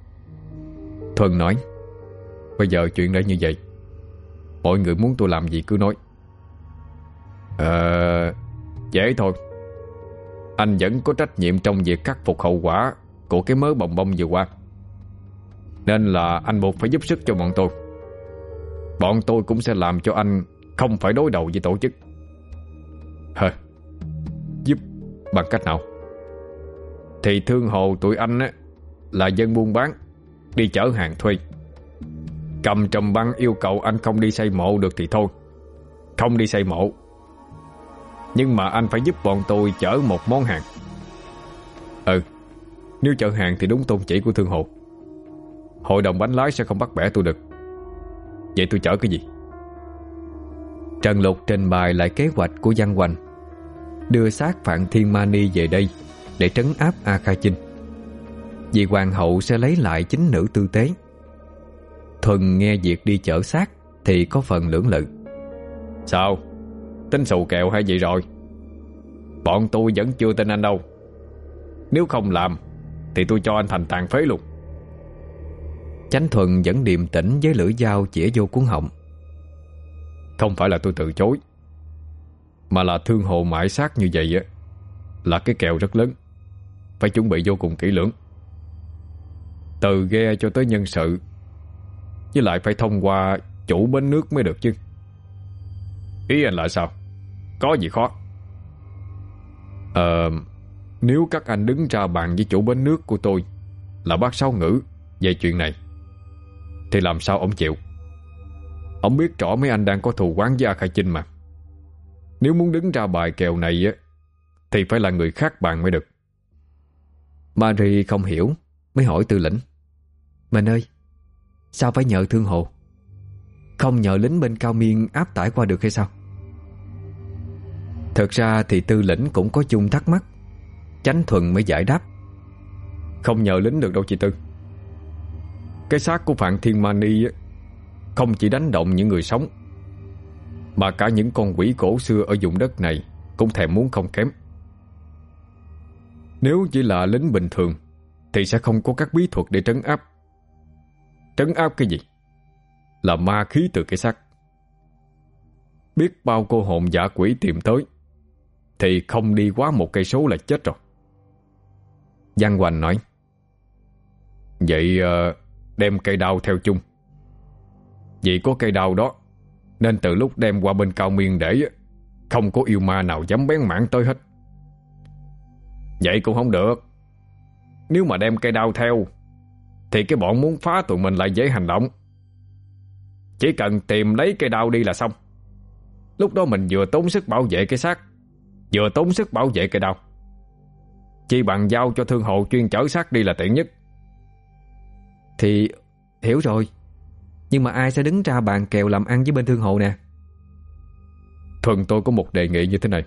Speaker 2: Thuần nói. Bây giờ chuyện đã như vậy, mọi người muốn tôi làm gì cứ nói. Ờ... dễ thôi. Anh vẫn có trách nhiệm trong việc khắc phục hậu quả của cái mớ bồng bông vừa qua, nên là anh buộc phải giúp sức cho bọn tôi. Bọn tôi cũng sẽ làm cho anh không phải đối đầu với tổ chức. Hờ, giúp bằng cách nào? Thì Thương Hồ tụi anh á là dân buôn bán, đi chở hàng thuê. Cầm trầm băng yêu cầu anh không đi xây mộ được thì thôi, không đi xây mộ. Nhưng mà anh phải giúp bọn tôi chở một món hàng. Ừ, nếu chở hàng thì đúng tôn chỉ của Thương Hồ, hội đồng bánh lái sẽ không bắt bẻ tôi được. Vậy tôi chở cái gì?
Speaker 1: Trần Lục trình bày lại kế hoạch của Văn Hoành, đưa xác Phạn Thiên Mani về đây để trấn áp A Kha Chinh, vì hoàng hậu sẽ lấy lại chính nữ tư tế. Thuần nghe việc đi chở xác thì có phần lưỡng lự.
Speaker 2: Sao? Tính xù kèo hay gì rồi? Bọn tôi vẫn chưa tin anh đâu. Nếu không làm thì tôi cho anh thành tàn phế luôn.
Speaker 1: Chánh Thuần vẫn điềm tĩnh với lưỡi dao chĩa vô cuốn họng.
Speaker 2: Không phải là tôi từ chối, mà là thương hồ mãi xác như vậy á là cái kèo rất lớn, phải chuẩn bị vô cùng kỹ lưỡng. Từ ghe cho tới nhân sự, với lại phải thông qua chủ bến nước mới được chứ. Ý anh là sao? Có gì khó? Ờ, nếu các anh đứng ra bàn với chủ bến nước của tôi là bác Sáu Ngữ về chuyện này thì làm sao ông chịu? Ông biết rõ mấy anh đang có thù oán với A Khai Chinh mà. Nếu muốn đứng ra bài kèo này á thì phải là người khác bàn mới được.
Speaker 1: Marie không hiểu, mới hỏi Tư lĩnh: Mình ơi, sao phải nhờ thương hồ? Không nhờ lính bên Cao Miên áp tải qua được hay sao? Thật ra thì Tư lĩnh cũng có chung thắc mắc. Chánh Thuần mới giải đáp:
Speaker 2: Không nhờ lính được đâu chị Tư. Cái xác của Phạn Thiên Mani á không chỉ đánh động những người sống, mà cả những con quỷ cổ xưa ở vùng đất này cũng thèm muốn không kém. Nếu chỉ là lính bình thường thì sẽ không có các bí thuật để trấn áp. Trấn áp cái gì? Là ma khí từ cái xác. Biết bao cô hồn dã quỷ tìm tới thì không đi quá một cây số là chết rồi.
Speaker 1: Văn Hoành nói:
Speaker 2: Vậy đem cây đao theo chung. Vì có cây đao đó nên từ lúc đem qua bên Cao Miên để không có yêu ma nào dám bén mảng tới hết. Vậy cũng không được. Nếu mà đem cây đao theo thì cái bọn muốn phá tụi mình lại dễ hành động. Chỉ cần tìm lấy cây đao đi là xong. Lúc đó mình vừa tốn sức bảo vệ cái xác, vừa tốn sức bảo vệ cây đao. Chỉ bằng giao cho thương hộ chuyên chở xác đi là tiện nhất.
Speaker 1: Thì hiểu rồi, nhưng mà ai sẽ đứng ra bàn kèo làm ăn với bên thương hộ nè?
Speaker 2: Thuần tôi có một đề nghị như thế này.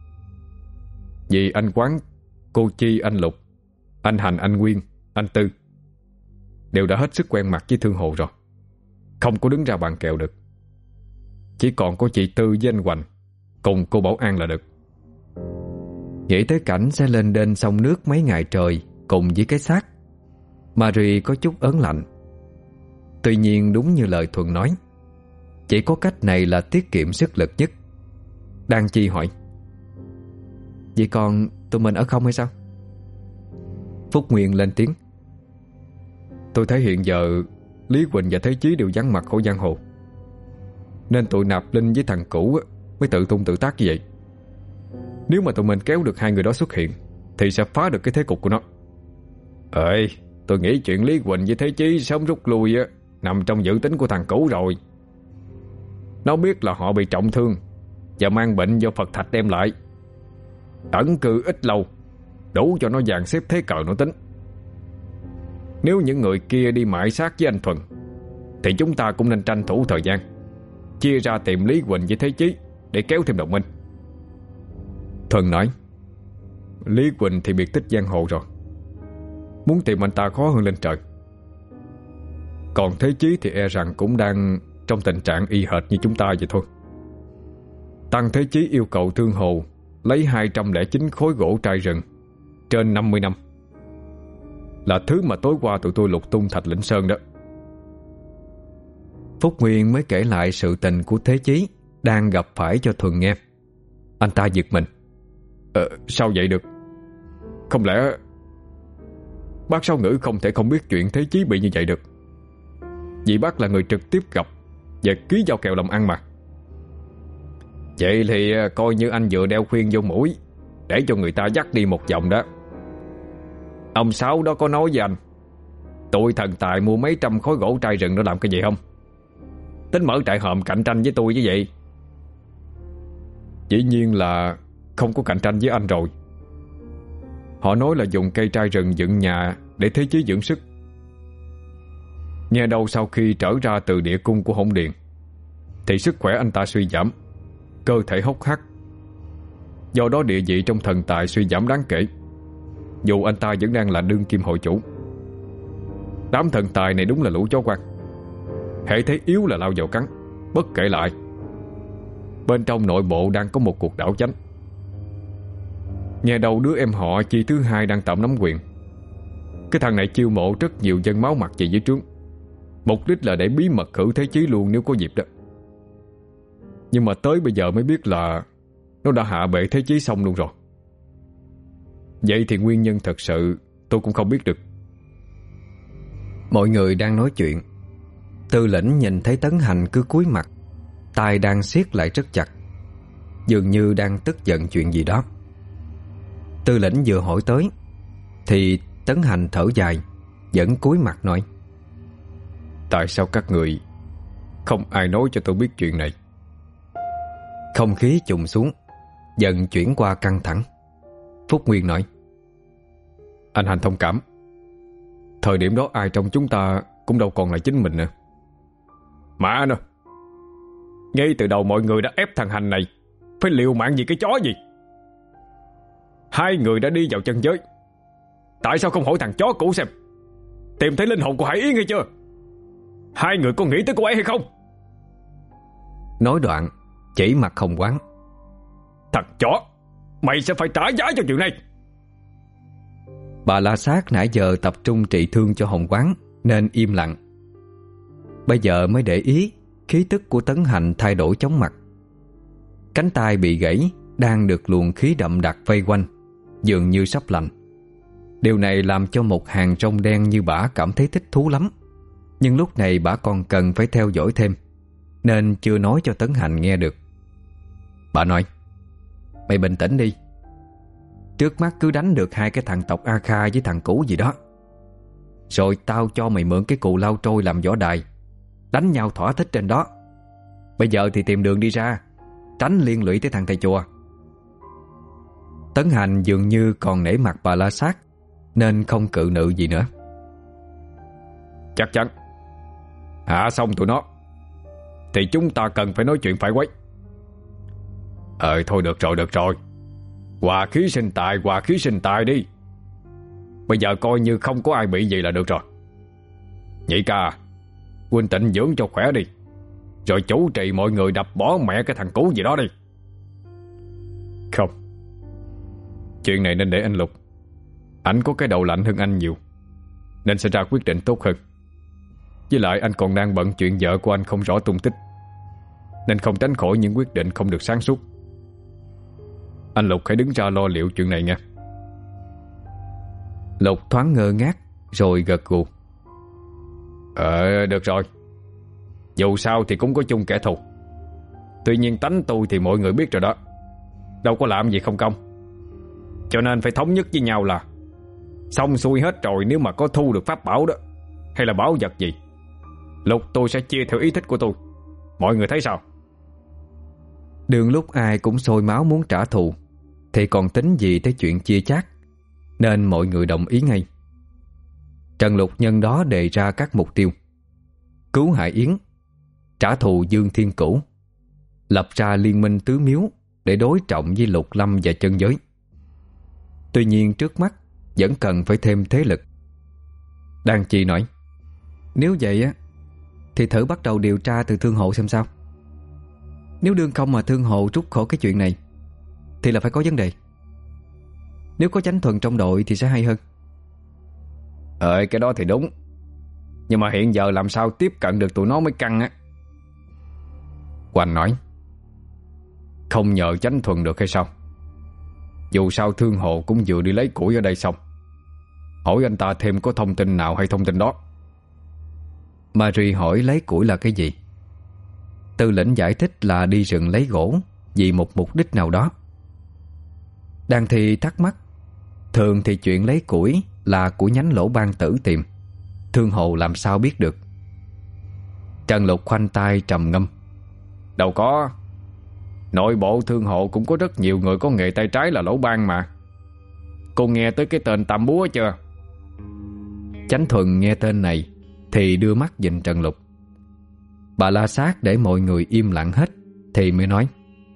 Speaker 2: Vì anh Quán, cô Chi, anh Lục, anh Hành, anh Nguyên, anh Tư đều đã hết sức quen mặt với thương hộ rồi, không có đứng ra bàn kèo được. Chỉ còn có chị Tư với anh Hoành cùng cô Bảo An là được.
Speaker 1: Nghĩ tới cảnh sẽ lên đên sông nước mấy ngày trời cùng với cái xác, Marie có chút ớn lạnh. Tuy nhiên đúng như lời Thuần nói, chỉ có cách này là tiết kiệm sức lực nhất. Đan Chi hỏi: Vậy còn tụi mình ở không hay sao?
Speaker 2: Phúc Nguyên lên tiếng: Tôi thấy hiện giờ Lý Quỳnh và Thế Chí đều vắng mặt khỏi giang hồ, nên tụi Nạp Linh với thằng Cũ mới tự tung tự tác như vậy. Nếu mà tụi mình kéo được hai người đó xuất hiện thì sẽ phá được cái thế cục của nó. Ê, tôi nghĩ chuyện Lý Quỳnh với Thế Chí sớm rút lui á nằm trong dự tính của thằng Cũ rồi. Nó biết là họ bị trọng thương và mang bệnh do Phật Thạch đem lại, ẩn cư ít lâu đủ cho nó dàn xếp thế cờ nó tính. Nếu những người kia đi mãi sát với anh Thuần thì chúng ta cũng nên tranh thủ thời gian chia ra tìm Lý Quỳnh với Thế Chí để kéo thêm đồng minh.
Speaker 1: Thuần nói:
Speaker 2: Lý Quỳnh thì biệt tích giang hồ rồi, muốn tìm anh ta khó hơn lên trời. Còn Thế Chí thì e rằng cũng đang trong tình trạng y hệt như chúng ta vậy thôi. Tăng Thế Chí yêu cầu thương hồ lấy hai trăm lẻ chín khối gỗ trai rừng trên năm mươi năm, là thứ mà tối qua tụi tôi lục tung Thạch Lĩnh Sơn đó.
Speaker 1: Phúc Nguyên mới kể lại sự tình của Thế Chí đang gặp phải cho Thuần nghe. Anh ta giật mình:
Speaker 2: Ờ, sao vậy được? Không lẽ bác Sáu Ngữ không thể không biết chuyện Thế Chí bị như vậy được? Vì bác là người trực tiếp gặp và ký giao kèo làm ăn mà. Vậy thì coi như anh vừa đeo khuyên vô mũi để cho người ta dắt đi một vòng đó. Ông Sáu đó có nói với anh tụi thần tài mua mấy trăm khối gỗ trai rừng nó làm cái gì không? Tính mở trại hòm cạnh tranh với tôi chứ vậy? Dĩ nhiên là không có cạnh tranh với anh rồi. Họ nói là dùng cây trai rừng dựng nhà để Thế Chí dưỡng sức. Nghe đâu sau khi trở ra từ địa cung của Hỗn Điện thì sức khỏe anh ta suy giảm, cơ thể hốc hác. Do đó địa vị trong thần tài suy giảm đáng kể, dù anh ta vẫn đang là đương kim hội chủ. Đám thần tài này đúng là lũ chó quan. hễ thấy yếu là lao vào cắn, bất kể lại. Bên trong nội bộ đang có một cuộc đảo chánh. Nghe đầu đứa em họ Chi thứ hai đang tạm nắm quyền. Cái thằng này chiêu mộ rất nhiều dân máu mặt về dưới trướng, mục đích là để bí mật khử Thế Chí luôn nếu có dịp đó. Nhưng mà tới bây giờ mới biết là nó đã hạ bệ Thế Chí xong luôn rồi. Vậy thì nguyên nhân thật sự tôi cũng không biết được.
Speaker 1: Mọi người đang nói chuyện, Tư lĩnh nhìn thấy Tấn Hành cứ cúi mặt, tay đang siết lại rất chặt, dường như đang tức giận chuyện gì đó. Tư lĩnh vừa hỏi tới thì Tấn Hành thở dài, vẫn cúi mặt nói:
Speaker 2: Tại sao các người không ai nói cho tôi biết chuyện này?
Speaker 1: Không khí trùng xuống, dần chuyển qua căng thẳng. Phúc Nguyên nói:
Speaker 2: Anh Hành thông cảm. Thời điểm đó ai trong chúng ta cũng đâu còn là chính mình nữa. Mà nó ngay từ đầu mọi người đã ép thằng Hành này phải liều mạng vì cái chó gì. Hai người đã đi vào chân giới, tại sao không hỏi thằng chó cũ xem tìm thấy linh hồn của Hải Yến hay chưa? Hai người có nghĩ tới cô ấy hay không?
Speaker 1: Nói đoạn chỉ mặt Hồng Quán:
Speaker 2: Thằng chó, mày sẽ phải trả giá cho chuyện này.
Speaker 1: Bà La Sát nãy giờ tập trung trị thương cho Hồng Quán nên im lặng. Bây giờ mới để ý khí tức của Tấn Hành thay đổi chóng mặt. Cánh tay bị gãy đang được luồng khí đậm đặc vây quanh, dường như sắp lạnh. Điều này làm cho một hàng rong đen như bả cảm thấy thích thú lắm. Nhưng lúc này bả còn cần phải theo dõi thêm, nên chưa nói cho Tấn Hành nghe được. Bà nói: Mày bình tĩnh đi. Trước mắt cứ đánh được hai cái thằng tộc A Kha với thằng cũ gì đó, rồi tao cho mày mượn cái cụ lao trôi làm võ đài, đánh nhau thỏa thích trên đó. Bây giờ thì tìm đường đi ra, tránh liên lụy tới thằng thầy chùa. Tấn Hành dường như còn nể mặt bà La Sát nên không cự nữ gì nữa.
Speaker 2: Chắc chắn hạ xong tụi nó thì chúng ta cần phải nói chuyện phải quấy. Ờ thôi được rồi được rồi, hòa khí sinh tài, hòa khí sinh tài đi. Bây giờ coi như không có ai bị gì là được rồi. Nhị ca, huynh tịnh dưỡng cho khỏe đi, rồi chủ trì mọi người đập bỏ mẹ cái thằng cũ gì đó đi. Không, chuyện này nên để anh Lục. Anh có cái đầu lạnh hơn anh nhiều, nên sẽ ra quyết định tốt hơn. Với lại anh còn đang bận chuyện vợ của anh không rõ tung tích, nên không tránh khỏi những quyết định không được sáng suốt. Anh Lục hãy đứng ra lo liệu chuyện này nha.
Speaker 1: Lục thoáng ngơ ngác rồi gật gù:
Speaker 2: Ờ được rồi, dù sao thì cũng có chung kẻ thù. Tuy nhiên tánh tôi thì mọi người biết rồi đó, đâu có làm gì không công. Cho nên phải thống nhất với nhau là xong xuôi hết rồi, nếu mà có thu được pháp bảo đó hay là bảo vật gì, Lục tôi sẽ chia theo ý thích của tôi. Mọi người thấy sao?
Speaker 1: Đường lúc ai cũng sôi máu muốn trả thù thì còn tính gì tới chuyện chia chác, nên mọi người đồng ý ngay. Trần Lục nhân đó đề ra các mục tiêu: cứu Hải Yến, trả thù Dương Thiên Cửu, lập ra liên minh tứ miếu để đối trọng với Lục Lâm và chân giới. Tuy nhiên trước mắt vẫn cần phải thêm thế lực. Đan Chi nói: Nếu vậy á thì thử bắt đầu điều tra từ Thương Hộ xem sao. Nếu đương không mà Thương Hộ rút khỏi cái chuyện này thì là phải có vấn đề. Nếu có Chánh Thuần trong đội thì sẽ hay hơn.
Speaker 2: Ờ cái đó thì đúng, nhưng mà hiện giờ làm sao tiếp cận được tụi nó mới căng á.
Speaker 1: Hoành nói:
Speaker 2: Không nhờ Chánh Thuần được hay sao? Dù sao Thương Hộ cũng vừa đi lấy củi ở đây xong. Hỏi anh ta thêm có thông tin nào hay thông tin đó.
Speaker 1: Marie hỏi lấy củi là cái gì. Tư lĩnh giải thích là đi rừng lấy gỗ vì một mục đích nào đó. Đang thì thắc mắc, thường thì chuyện lấy củi là của nhánh Lỗ Ban Tử tìm, Thương Hộ làm sao biết được. Trần Lục khoanh tay trầm ngâm:
Speaker 2: Đâu có, nội bộ Thương Hộ cũng có rất nhiều người có nghề tay trái là Lỗ Ban mà. Cô nghe tới cái tên Tam Búa chưa?
Speaker 1: Chánh Thuần nghe tên này thì đưa mắt nhìn Trần Lục. Bà La Sát để mọi người im lặng hết thì mới nói: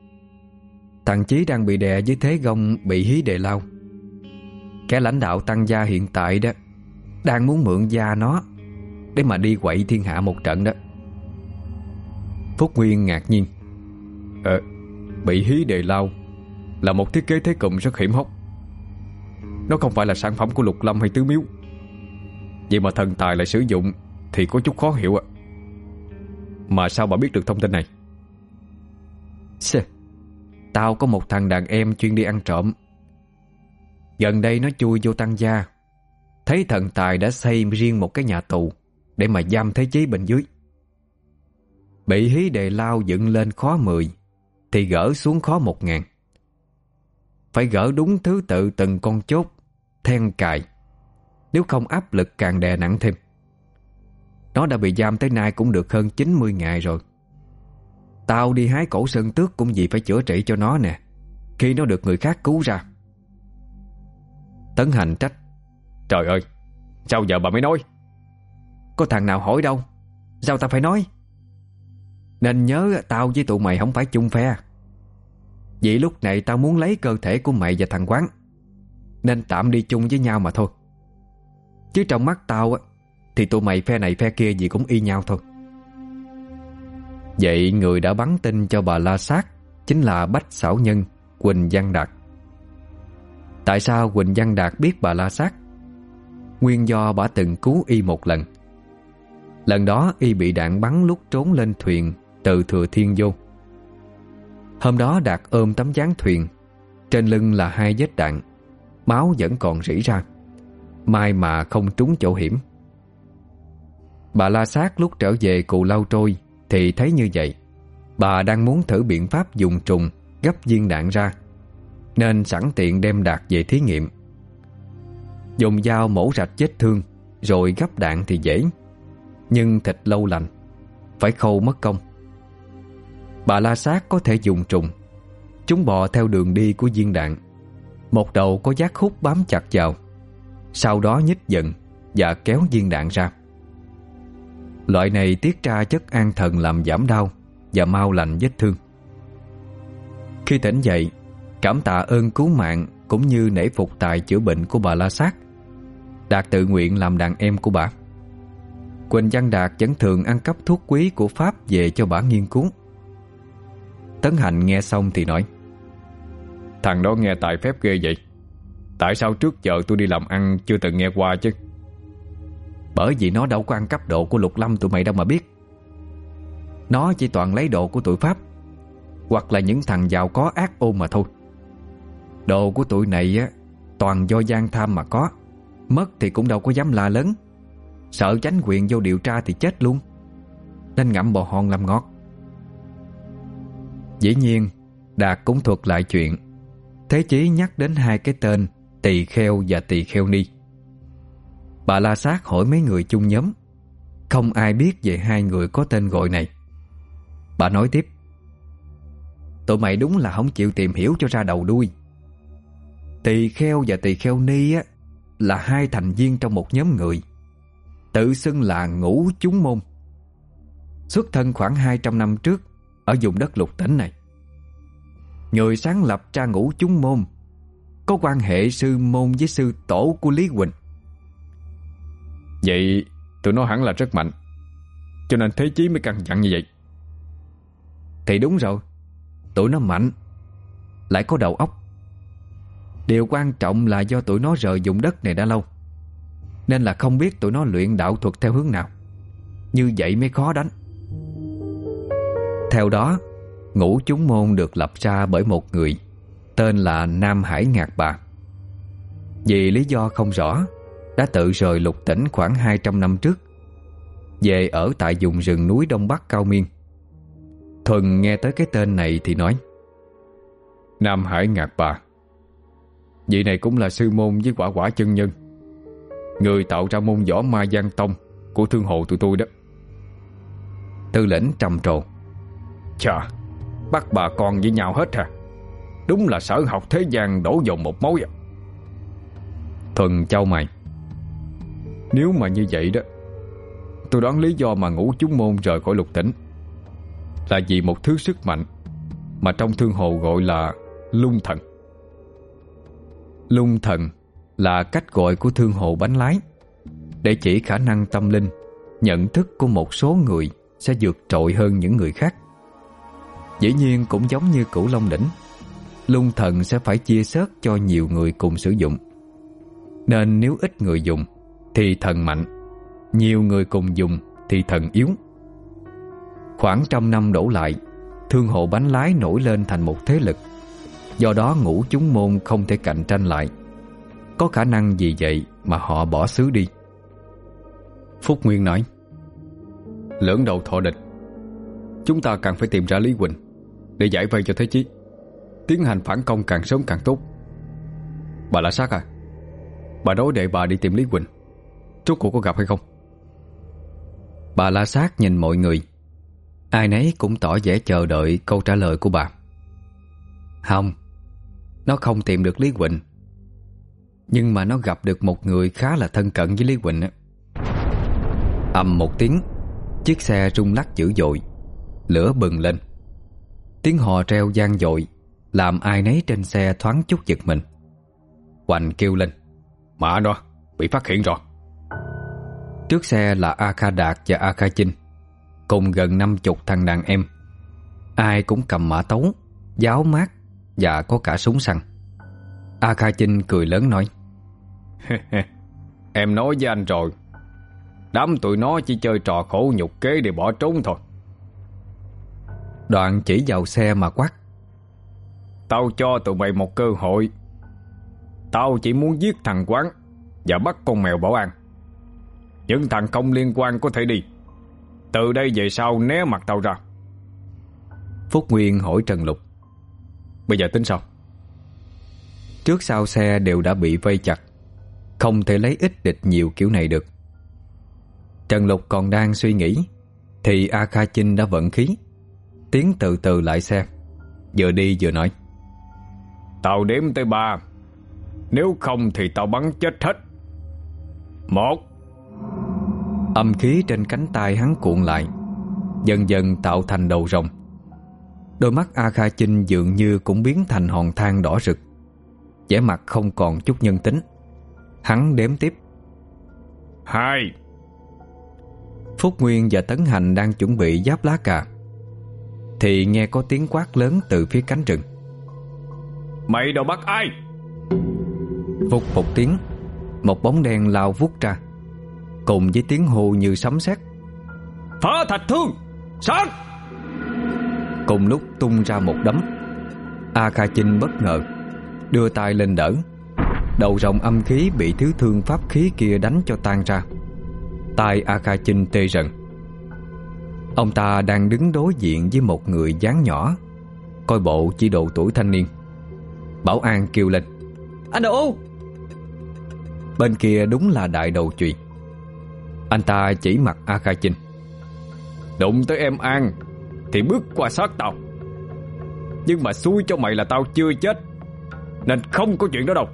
Speaker 1: Thằng Chí đang bị đè với thế gông bị hí đề lao. Kẻ lãnh đạo Tăng gia hiện tại đó đang muốn mượn gia nó để mà đi quậy thiên hạ một trận đó. Phúc Nguyên ngạc nhiên.
Speaker 2: Ờ, Bị hí đề lao là một thiết kế thế cụm rất hiểm hóc. Nó không phải là sản phẩm của Lục Lâm hay Tứ Miếu. Vậy mà thần tài lại sử dụng thì có chút khó hiểu ạ. Mà sao bà biết được thông tin này?
Speaker 1: Xê, tao có một thằng đàn em chuyên đi ăn trộm. Gần đây nó chui vô Tăng Gia, thấy thần tài đã xây riêng một cái nhà tù để mà giam Thế Chí bên dưới. Bị hí đề lao dựng lên khó mười thì gỡ xuống khó một ngàn. Phải gỡ đúng thứ tự từng con chốt, then cài, nếu không áp lực càng đè nặng thêm. Nó đã bị giam tới nay cũng được hơn chín mươi ngày rồi. Tao đi hái cổ sơn tước cũng vì phải chữa trị cho nó nè, khi nó được người khác cứu ra. Tấn Hành trách.
Speaker 2: Trời ơi, sao giờ bà mới nói?
Speaker 1: Có thằng nào hỏi đâu, sao tao phải nói? Nên nhớ tao với tụi mày không phải chung phe. Vì lúc này tao muốn lấy cơ thể của mày và thằng Quán, nên tạm đi chung với nhau mà thôi. Chứ trong mắt tao á, thì tụi mày phe này phe kia gì cũng y nhau thôi. Vậy người đã bắn tin cho bà La Sát chính là Bách Xảo Nhân, Quỳnh Văn Đạt. Tại sao Quỳnh Văn Đạt biết bà La Sát? Nguyên do bà từng cứu y một lần. Lần đó y bị đạn bắn lúc trốn lên thuyền từ Thừa Thiên vô. Hôm đó Đạt ôm tấm ván thuyền, trên lưng là hai vết đạn, máu vẫn còn rỉ ra. May mà không trúng chỗ hiểm. Bà La Sát lúc trở về Cù Lao Trôi thì thấy như vậy. Bà đang muốn thử biện pháp dùng trùng gấp viên đạn ra, nên sẵn tiện đem Đạt về thí nghiệm. Dùng dao mổ rạch vết thương rồi gấp đạn thì dễ, nhưng thịt lâu lành, phải khâu mất công. Bà La Sát có thể dùng trùng. Chúng bò theo đường đi của viên đạn, một đầu có giác hút bám chặt vào, sau đó nhích dần và kéo viên đạn ra. Loại này tiết ra chất an thần làm giảm đau và mau lành vết thương. Khi tỉnh dậy, cảm tạ ơn cứu mạng cũng như nể phục tài chữa bệnh của bà La Sát, Đạt tự nguyện làm đàn em của bà. Quỳnh Văn Đạt vẫn thường ăn cắp thuốc quý của Pháp về cho bà nghiên cứu. Tấn Hành nghe xong thì nói:
Speaker 2: Thằng đó nghe tài phép ghê vậy. Tại sao trước giờ tôi đi làm ăn chưa từng nghe qua chứ?
Speaker 1: Bởi vì nó đâu có ăn cắp đồ của Lục Lâm tụi mày đâu mà biết. Nó chỉ toàn lấy đồ của tụi Pháp, hoặc là những thằng giàu có ác ôn mà thôi. Đồ của tụi này á, toàn do gian tham mà có. Mất thì cũng đâu có dám la lớn, sợ chánh quyền vô điều tra thì chết luôn, nên ngậm bò hòn làm ngọt. Dĩ nhiên Đạt cũng thuật lại chuyện Thế Chí nhắc đến hai cái tên Tỳ Kheo và Tỳ Kheo Ni. Bà La Sát hỏi mấy người chung nhóm, không ai biết về hai người có tên gọi này. Bà nói tiếp: Tụi mày đúng là không chịu tìm hiểu cho ra đầu đuôi. Tỳ Kheo và Tỳ Kheo Ni á, là hai thành viên trong một nhóm người tự xưng là Ngũ Chúng Môn, xuất thân khoảng hai trăm năm trước ở vùng đất Lục Tỉnh này. Người sáng lập ra Ngũ Chúng Môn có quan hệ sư môn với sư tổ của Lý Quỳnh.
Speaker 2: Vậy tụi nó hẳn là rất mạnh, cho nên Thế Chí mới căn dặn như vậy.
Speaker 1: Thì đúng rồi, tụi nó mạnh, lại có đầu óc. Điều quan trọng là do tụi nó rời vùng đất này đã lâu, nên là không biết tụi nó luyện đạo thuật theo hướng nào. Như vậy mới khó đánh. Theo đó, Ngũ Chúng Môn được lập ra bởi một người tên là Nam Hải Ngạc Bà. Vì lý do không rõ, đã tự rời Lục Tỉnh khoảng hai trăm năm trước, về ở tại vùng rừng núi Đông Bắc Cao Miên. Thuần nghe tới cái tên này thì nói:
Speaker 2: Nam Hải Ngạc Bà, vị này cũng là sư môn với Quả Quả chân nhân, người tạo ra môn võ Ma Giang Tông của thương hộ tụi tôi đó.
Speaker 1: Tư lĩnh trầm trồ:
Speaker 2: Chà, bắt bà con với nhau hết hả? Đúng là sở học thế gian đổ dồn một mối à.
Speaker 1: Thuần chau mày:
Speaker 2: Nếu mà như vậy đó, tôi đoán lý do mà Ngũ Chúng Môn rời khỏi Lục Tỉnh là vì một thứ sức mạnh mà trong thương hồ gọi là lung thần.
Speaker 1: Lung thần là cách gọi của thương hồ bánh lái, để chỉ khả năng tâm linh, nhận thức của một số người sẽ vượt trội hơn những người khác. Dĩ nhiên cũng giống như Cửu Long Đỉnh, lung thần sẽ phải chia sớt cho nhiều người cùng sử dụng. Nên nếu ít người dùng thì thần mạnh, nhiều người cùng dùng thì thần yếu. Khoảng trăm năm đổ lại, thương hộ bánh lái nổi lên thành một thế lực. Do đó ngũ chúng môn không thể cạnh tranh lại. Có khả năng vì vậy mà họ bỏ xứ đi.
Speaker 2: Phúc Nguyên nói: Lưỡng đầu thọ địch, chúng ta càng phải tìm ra Lý Quỳnh để giải vây cho Thế Chí, tiến hành phản công càng sớm càng tốt. Bà La Sát à, bà nói để bà đi tìm Lý Quỳnh, rốt cuộc có gặp hay không?
Speaker 1: Bà La Sát nhìn mọi người, ai nấy cũng tỏ vẻ chờ đợi câu trả lời của bà. Không, nó không tìm được Lý Quỳnh, nhưng mà nó gặp được một người khá là thân cận với Lý Quỳnh. Ầm một tiếng, chiếc xe rung lắc dữ dội, lửa bừng lên. Tiếng hò reo vang dội làm ai nấy trên xe thoáng chút giật mình. Hoành kêu lên:
Speaker 2: Mẹ nó, bị phát hiện rồi.
Speaker 1: Trước xe là A Kha Đạt và A Kha Chinh, cùng gần năm chục thằng đàn em. Ai cũng cầm mã tấu, giáo mát và có cả súng săn. A Kha Chinh cười lớn nói:
Speaker 2: Em nói với anh rồi, đám tụi nó chỉ chơi trò khổ nhục kế để bỏ trốn thôi.
Speaker 1: Đoạn chỉ vào xe mà quát:
Speaker 2: Tao cho tụi mày một cơ hội. Tao chỉ muốn giết thằng Quán và bắt con mèo Bảo An. Những thằng không liên quan có thể đi. Từ đây về sau né mặt tao ra.
Speaker 1: Phúc Nguyên hỏi Trần Lục:
Speaker 2: Bây giờ tính sao?
Speaker 1: Trước sau xe đều đã bị vây chặt, không thể lấy ít địch nhiều kiểu này được. Trần Lục còn đang suy nghĩ thì A Kha Chinh đã vận khí, tiến từ từ lại xe, vừa đi vừa nói:
Speaker 2: Tao đếm tới ba, nếu không thì tao bắn chết hết. Một.
Speaker 1: Âm khí trên cánh tay hắn cuộn lại, dần dần tạo thành đầu rồng. Đôi mắt A Kha Chinh dường như cũng biến thành hòn than đỏ rực, vẻ mặt không còn chút nhân tính. Hắn đếm tiếp:
Speaker 2: Hai.
Speaker 1: Phúc Nguyên và Tấn Hành đang chuẩn bị giáp lá cà thì nghe có tiếng quát lớn từ phía cánh rừng:
Speaker 2: Mày đâu bắt ai?
Speaker 1: Vụt một tiếng, một bóng đen lao vút ra, cùng với tiếng hô như sấm sét:
Speaker 2: Phá Thạch Thương, sát!
Speaker 1: Cùng lúc tung ra một đấm. A Kha Chinh bất ngờ đưa tay lên đỡ, đầu rồng âm khí bị thứ thương pháp khí kia đánh cho tan ra. Tai A Kha Chinh tê rần. Ông ta đang đứng đối diện với một người dáng nhỏ, coi bộ chỉ độ tuổi thanh niên. Bảo An kêu lên:
Speaker 3: Anh Đầu U!
Speaker 1: Bên kia đúng là Đại Đầu Chùy. Anh ta chỉ mặt A Kha Chinh:
Speaker 2: Đụng tới em An thì bước qua sát tao. Nhưng mà xui cho mày là tao chưa chết, nên không có chuyện đó đâu.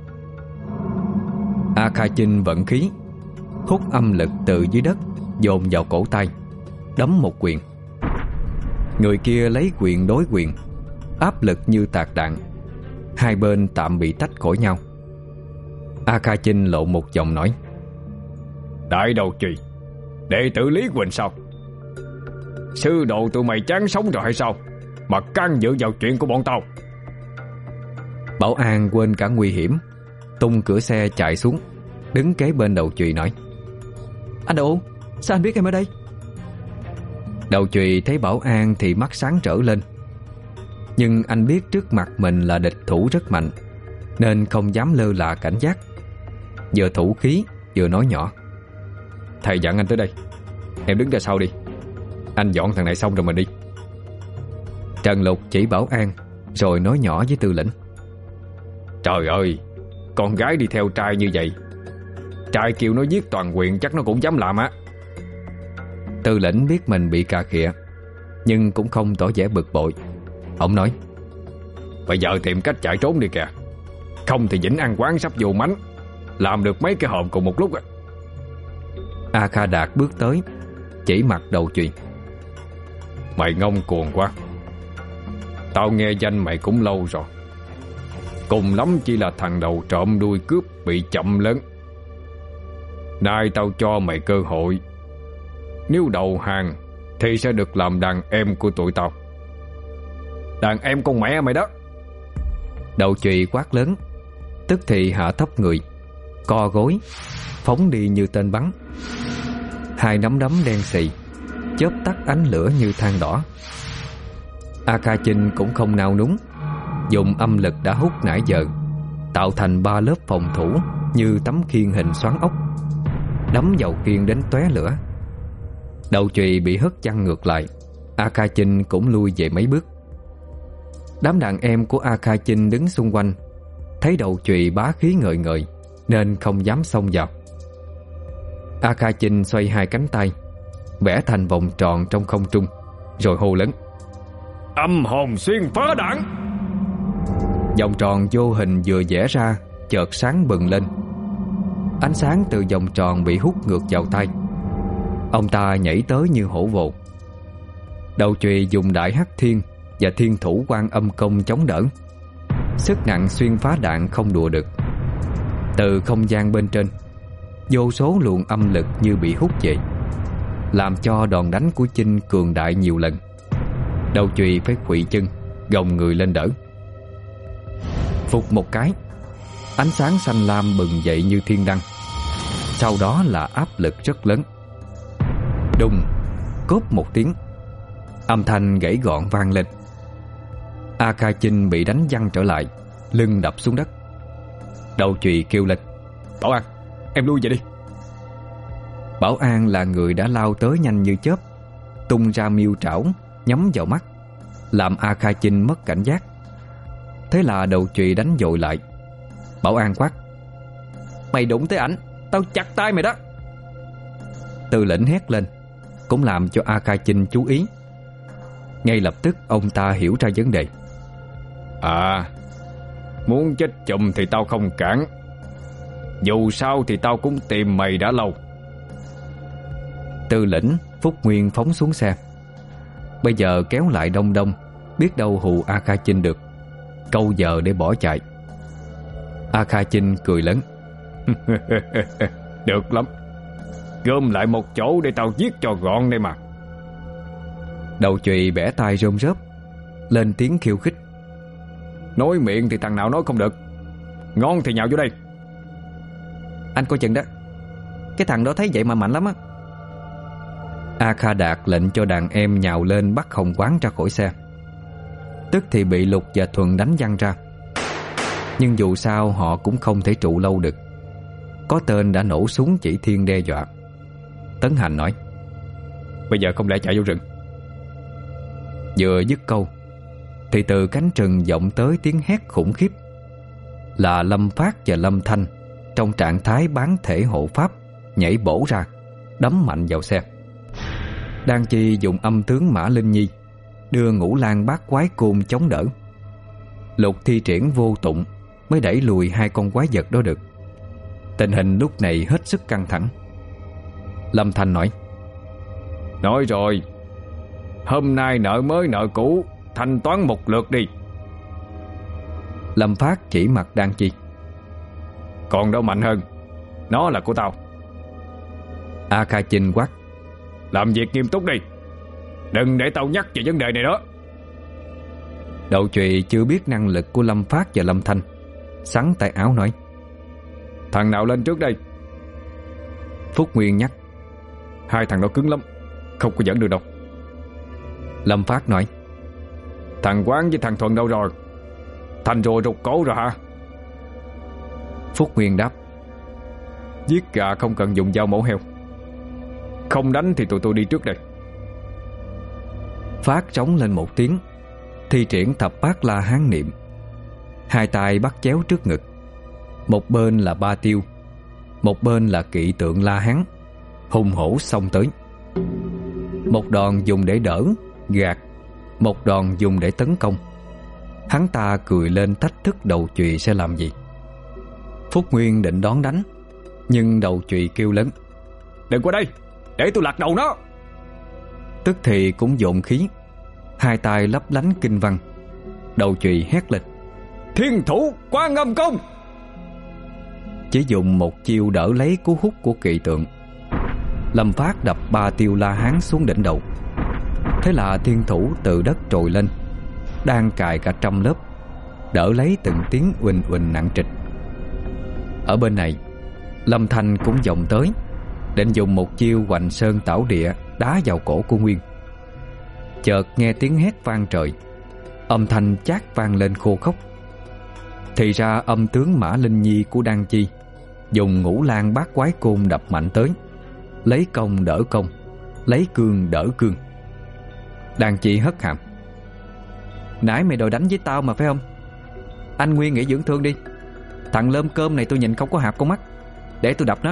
Speaker 1: A Kha Chinh vận khí, hút âm lực từ dưới đất dồn vào cổ tay, đấm một quyền. Người kia lấy quyền đối quyền, áp lực như tạc đạn. Hai bên tạm bị tách khỏi nhau. A Kha Chinh lộ một giọng nói:
Speaker 2: Đại Đầu Chùy, đệ tử Lý Quỳnh sao? Sư đồ tụi mày chán sống rồi hay sao mà can dự vào chuyện của bọn tao?
Speaker 1: Bảo An quên cả nguy hiểm, tung cửa xe chạy xuống, đứng kế bên Đầu Chùy nói:
Speaker 3: Anh Đầu U, sao anh biết em ở đây?
Speaker 1: Đầu Chùy thấy Bảo An thì mắt sáng trở lên. Nhưng anh biết trước mặt mình là địch thủ rất mạnh, nên không dám lơ là cảnh giác. Vừa thủ khí vừa nói nhỏ:
Speaker 2: Thầy dặn anh tới đây, em đứng ra sau đi. Anh dọn thằng này xong rồi mình đi.
Speaker 1: Trần Lục chỉ Bảo An rồi nói nhỏ với Tư Lĩnh:
Speaker 2: Trời ơi, con gái đi theo trai như vậy, trai kêu nó giết toàn huyện chắc nó cũng dám làm á.
Speaker 1: Tư Lĩnh biết mình bị cà khịa, nhưng cũng không tỏ vẻ bực bội. Ông nói:
Speaker 2: Bây giờ tìm cách chạy trốn đi kìa, không thì Vĩnh An Quán sắp vô mánh, làm được mấy cái hòm cùng một lúc á.
Speaker 1: A Kha Đạt bước tới, chỉ mặt Đầu Chùy:
Speaker 2: Mày ngông cuồng quá. Tao nghe danh mày cũng lâu rồi, cùng lắm chỉ là thằng đầu trộm đuôi cướp bị chậm lớn. Nay tao cho mày cơ hội, nếu đầu hàng thì sẽ được làm đàn em của tụi tao. Đàn em con mẹ mày đó.
Speaker 1: Đầu chùy quát lớn, tức thì hạ thấp người, co gối, phóng đi như tên bắn. Hai nắm đấm đen xì chớp tắt ánh lửa như than đỏ. A Kha Chinh cũng không nao núng, dùng âm lực đã hút nãy giờ, tạo thành ba lớp phòng thủ như tấm khiên hình xoắn ốc, đấm vào khiên đến tóe lửa. Đầu chùy bị hất văng ngược lại, A Kha Chinh cũng lui về mấy bước. Đám đàn em của A Kha Chinh đứng xung quanh, thấy đầu chùy bá khí ngời ngời nên không dám xông vào. A Kha Chinh xoay hai cánh tay, vẽ thành vòng tròn trong không trung, rồi hô lớn:
Speaker 2: Âm hồn xuyên phá đạn.
Speaker 1: Vòng tròn vô hình vừa vẽ ra chợt sáng bừng lên. Ánh sáng từ vòng tròn bị hút ngược vào tay. Ông ta nhảy tới như hổ vồ. Đầu chùy dùng đại hắc thiên và thiên thủ quan âm công chống đỡ. Sức nặng xuyên phá đạn không đùa được. Từ không gian bên trên, vô số luồng âm lực như bị hút về, làm cho đòn đánh của Chinh cường đại nhiều lần. Đầu chùy phải khuỵu chân, gồng người lên đỡ. Phục một cái, ánh sáng xanh lam bừng dậy như thiên đăng. Sau đó là áp lực rất lớn. Đùng, cốp một tiếng, âm thanh gãy gọn vang lên. A Kha Chinh bị đánh văng trở lại, lưng đập xuống đất. Đầu chùy kêu lên:
Speaker 2: Bảo An, em lui về đi.
Speaker 1: Bảo An là người đã lao tới nhanh như chớp, tung ra miêu trảo nhắm vào mắt, làm A Kha Chinh mất cảnh giác. Thế là đầu chùy đánh dội lại. Bảo An quát: Mày đụng tới ảnh, tao chặt tay mày đó. Tư lệnh hét lên, cũng làm cho A Kha Chinh chú ý. Ngay lập tức ông ta hiểu ra vấn đề.
Speaker 2: À, muốn chết chùm thì tao không cản. Dù sao thì tao cũng tìm mày đã lâu.
Speaker 1: Tư lĩnh Phúc Nguyên phóng xuống xe. Bây giờ kéo lại đông đông, biết đâu hù A Kha Chinh được, câu giờ để bỏ chạy. A Kha Chinh cười lớn:
Speaker 2: Được lắm, gom lại một chỗ để tao giết cho gọn đây mà.
Speaker 1: Đầu chùy bẻ tay rôm rớp, lên tiếng khiêu khích:
Speaker 2: Nói miệng thì thằng nào nói không được, ngon thì nhào vô đây.
Speaker 3: Anh coi chừng đó, cái thằng đó thấy vậy mà mạnh lắm á.
Speaker 1: A Kha Đạt lệnh cho đàn em nhào lên bắt Hồng Quán ra khỏi xe. Tức thì bị Lục và Thuần đánh văng ra. Nhưng dù sao họ cũng không thể trụ lâu được. Có tên đã nổ súng chỉ thiên đe dọa. Tấn Hành nói:
Speaker 2: Bây giờ không lẽ chạy vô rừng?
Speaker 1: Vừa dứt câu thì từ cánh rừng vọng tới tiếng hét khủng khiếp. Là Lâm Phát và Lâm Thanh trong trạng thái bán thể hộ pháp nhảy bổ ra, đấm mạnh vào xe. Đan Chi dùng âm tướng Mã Linh Nhi đưa Ngũ Lang Bát Quái Côn chống đỡ. Lục thi triển vô tụng mới đẩy lùi hai con quái vật đó được. Tình hình lúc này hết sức căng thẳng. Lâm Thanh nói:
Speaker 2: Nói rồi, hôm nay nợ mới nợ cũ thanh toán một lượt đi.
Speaker 1: Lâm Phát chỉ mặt Đan Chi:
Speaker 2: Còn đâu mạnh hơn, nó là của tao.
Speaker 1: A Kha Chinh quát:
Speaker 2: Làm việc nghiêm túc đi, đừng để tao nhắc về vấn đề này đó.
Speaker 1: Đầu chùy chưa biết năng lực của Lâm Phát và Lâm Thanh, xắn tay áo nói:
Speaker 2: Thằng nào lên trước đây?
Speaker 1: Phúc Nguyên nhắc:
Speaker 2: Hai thằng đó cứng lắm, không có dẫn được đâu.
Speaker 1: Lâm Phát nói:
Speaker 2: Thằng Quán với thằng Thuận đâu rồi? Thành rùa rụt cổ rồi hả?
Speaker 1: Phúc Nguyên đáp:
Speaker 2: Giết gà không cần dùng dao mổ heo. Không đánh thì tụi tôi đi trước đây.
Speaker 1: Phát trống lên một tiếng, thi triển thập bát la hán niệm. Hai tay bắt chéo trước ngực. Một bên là Ba Tiêu, một bên là Kỵ Tượng La Hán, hùng hổ xông tới. Một đòn dùng để đỡ, gạt, một đòn dùng để tấn công. Hắn ta cười lên thách thức đầu chùy sẽ làm gì. Phúc Nguyên định đón đánh, nhưng đầu chùy kêu lớn:
Speaker 2: Đừng qua đây, để tôi lật đầu nó.
Speaker 1: Tức thì cũng dồn khí, hai tay lấp lánh kinh văn. Đầu chùy hét lên:
Speaker 2: Thiên thủ Quan Âm Công.
Speaker 1: Chỉ dùng một chiêu đỡ lấy cú hút của Kỵ Tượng. Lâm Phát đập Ba Tiêu La Hán xuống đỉnh đầu. Thế là thiên thủ từ đất trồi lên, đang cài cả trăm lớp, đỡ lấy từng tiếng uỳnh uỳnh nặng trịch. Ở bên này, Lâm Thanh cũng vòng tới, định dùng một chiêu hoành sơn tảo địa đá vào cổ của Nguyên. Chợt nghe tiếng hét vang trời, âm thanh chát vang lên khô khốc. Thì ra âm tướng Mã Linh Nhi của Đan Chi dùng ngũ lang bát quái côn đập mạnh tới, lấy công đỡ công, lấy cương đỡ cương. Đan Chi hất hàm: nãy mày đòi đánh với tao mà phải không? Anh Nguyên nghỉ dưỡng thương đi. Thằng lơm cơm này tôi nhìn không có hạp con mắt, để tôi đập nó.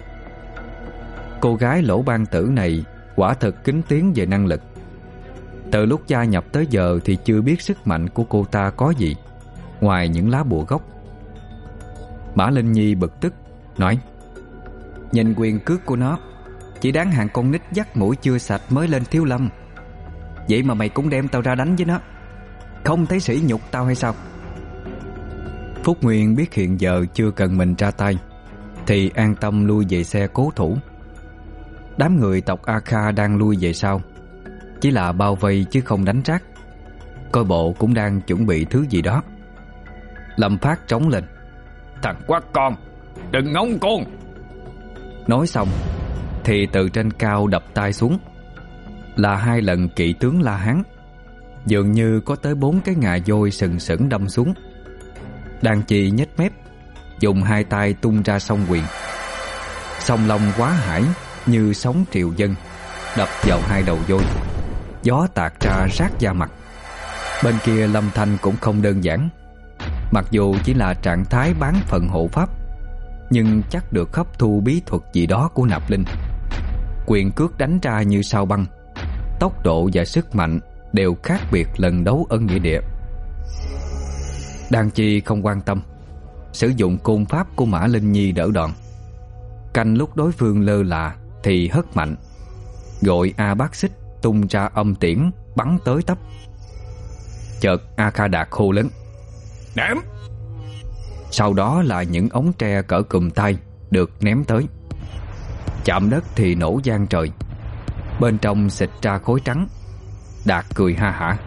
Speaker 1: Cô gái Lỗ Ban Tử này quả thật kính tiếng về năng lực. Từ lúc gia nhập tới giờ thì chưa biết sức mạnh của cô ta có gì ngoài những lá bùa gốc. Mã Linh Nhi bực tức nói: nhìn quyền cước của nó, chỉ đáng hàng con nít dắt mũi chưa sạch mới lên thiếu lâm. Vậy mà mày cũng đem tao ra đánh với nó, không thấy sỉ nhục tao hay sao? Phúc Nguyên biết hiện giờ chưa cần mình ra tay, thì an tâm lui về xe cố thủ. Đám người tộc A Kha đang lui về sau, chỉ là bao vây chứ không đánh trát. Coi bộ cũng đang chuẩn bị thứ gì đó. Lâm Phát trống lên:
Speaker 2: thằng quát con, đừng ngóng con.
Speaker 1: Nói xong thì từ trên cao đập tay xuống, là hai lần kỵ tướng La Hán. Dường như có tới bốn cái ngà voi sừng sững đâm xuống. Đan Chi nhếch mép, dùng hai tay tung ra song quyền. Song long quá hải như sóng triều dân đập vào hai đầu voi, gió tạt ra rát da mặt. Bên kia Lâm Thanh cũng không đơn giản. Mặc dù chỉ là trạng thái bán phần hộ pháp, nhưng chắc được hấp thu bí thuật gì đó của Nạp Linh. Quyền cước đánh ra như sao băng, tốc độ và sức mạnh đều khác biệt lần đấu ở nghĩa địa. Đan Chi không quan tâm, sử dụng côn pháp của Mã Linh Nhi đỡ đòn. Canh lúc đối phương lơ là thì hất mạnh, gọi A Bát Xích tung ra âm tiễn bắn tới tấp. Chợt A Kha Đạt hô lớn:
Speaker 2: ném!
Speaker 1: Sau đó là những ống tre cỡ cùm tay được ném tới. Chạm đất thì nổ vang trời, bên trong xịt ra khói trắng. Đạt cười ha hả: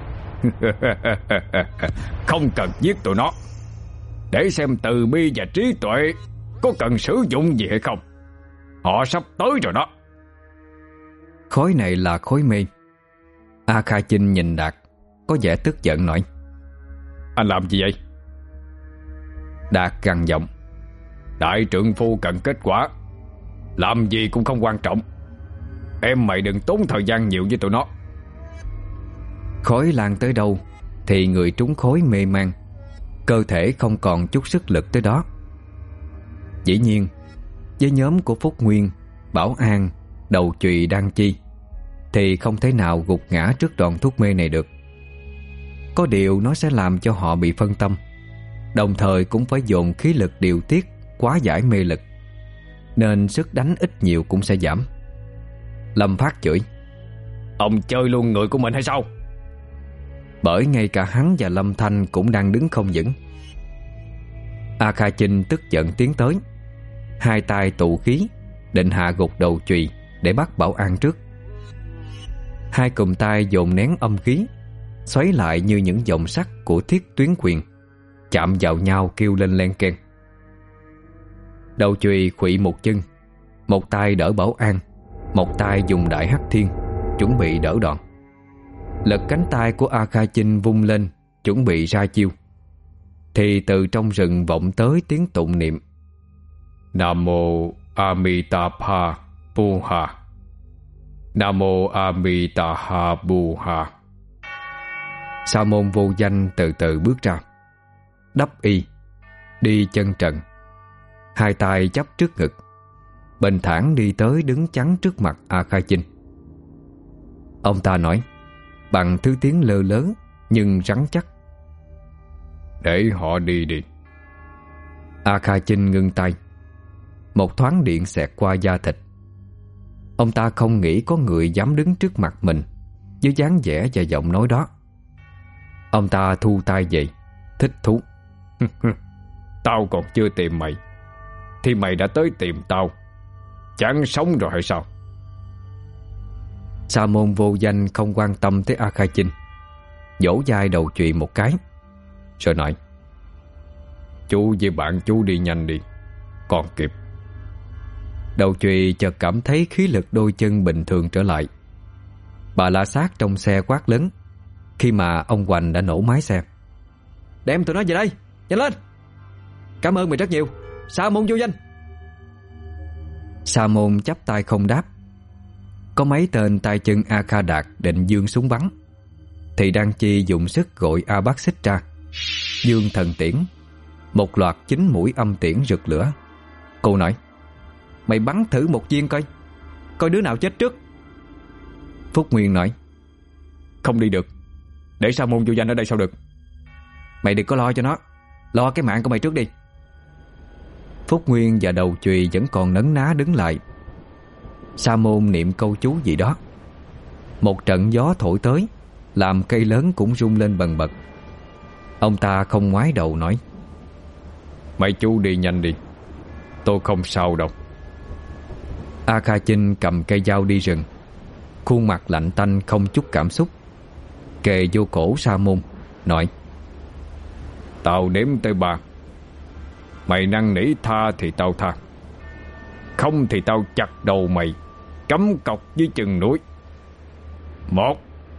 Speaker 2: không cần giết tụi nó, để xem từ bi và trí tuệ có cần sử dụng gì hay không. Họ sắp tới rồi đó.
Speaker 1: Khói này là khói mê. A Kha Chinh nhìn Đạt, có vẻ tức giận nói:
Speaker 2: anh làm gì vậy?
Speaker 1: Đạt gằn giọng:
Speaker 2: đại trượng phu cần kết quả, làm gì cũng không quan trọng. Em mày đừng tốn thời gian nhiều với tụi nó.
Speaker 1: Khói lan tới đâu thì người trúng khói mê man, cơ thể không còn chút sức lực tới đó. Dĩ nhiên, với nhóm của Phúc Nguyên, Bảo An, Đầu Chùy, Đan Chi thì không thể nào gục ngã trước đòn thuốc mê này được. Có điều nó sẽ làm cho họ bị phân tâm, đồng thời cũng phải dồn khí lực điều tiết quá giải mê lực, nên sức đánh ít nhiều cũng sẽ giảm. Lâm Phát chửi:
Speaker 2: ông chơi luôn người của mình hay sao?
Speaker 1: Bởi ngay cả hắn và Lâm Thanh cũng đang đứng không vững. A Kha Chinh tức giận tiến tới, hai tay tụ khí định hạ gục Đầu Chùy để bắt Bảo An trước. Hai cụm tay dồn nén âm khí, xoáy lại như những dòng sắt của thiết tuyến quyền, chạm vào nhau kêu lên len keng. Đầu Chùy khuỵu một chân, một tay đỡ Bảo An, một tay dùng đại hắc thiên chuẩn bị đỡ đòn. Lật cánh tay của A Kha Chinh vung lên chuẩn bị ra chiêu, thì từ trong rừng vọng tới tiếng tụng niệm:
Speaker 2: Nam mô Amitabha Buddha, Nam mô Amitabha Buddha.
Speaker 1: Sa môn vô danh từ từ bước ra, đắp y, đi chân trần, hai tay chắp trước ngực, bình thản đi tới đứng chắn trước mặt A Kha Chinh. Ông ta nói bằng thứ tiếng lơ lớn nhưng rắn chắc:
Speaker 2: để họ đi đi.
Speaker 1: A Kha Chinh ngưng tay. Một thoáng điện xẹt qua da thịt. Ông ta không nghĩ có người dám đứng trước mặt mình với dáng vẻ và giọng nói đó. Ông ta thu tay về, thích thú:
Speaker 2: tao còn chưa tìm mày thì mày đã tới tìm tao, chẳng sống rồi hay sao?
Speaker 1: Sa môn vô danh không quan tâm tới A Kha Chinh. vỗ vai đầu chùy một cái, rồi nói:
Speaker 2: Chú với bạn chú đi nhanh đi, còn kịp.
Speaker 1: Đầu chùy chợt cảm thấy khí lực đôi chân bình thường trở lại. Bà la sát trong xe quát lớn khi mà ông Hoành đã nổ máy xe: Đem tụi nó về đây, nhanh lên! Cảm ơn mày rất nhiều, Sa Môn vô danh. Sa Môn chắp tay không đáp. Có mấy tên tay chân A Kha Đạt định giương súng bắn, thì Đan Chi dùng sức gọi A Bác Xích ra, dương thần tiễn, một loạt chín mũi âm tiễn rực lửa. Cô nói: Mày bắn thử một viên coi, coi đứa nào chết trước. Phúc Nguyên nói:
Speaker 2: Không đi được, để Sa Môn vô danh ở đây sao được.
Speaker 1: Mày đừng có lo cho nó, lo cái mạng của mày trước đi. Phúc Nguyên và đầu chùy vẫn còn nấn ná đứng lại. Sa Môn niệm câu chú gì đó. Một trận gió thổi tới, làm cây lớn cũng rung lên bần bật. Ông ta không ngoái đầu nói:
Speaker 2: Mấy chú đi nhanh đi, tôi không sao đâu.
Speaker 1: A Kha Chinh cầm cây dao đi rừng, khuôn mặt lạnh tanh không chút cảm xúc, kề vô cổ Sa Môn, nói:
Speaker 2: Tao đếm tới ba, mày năn nỉ tha thì tao tha, không thì tao chặt đầu mày, cắm cọc dưới chân núi. Một.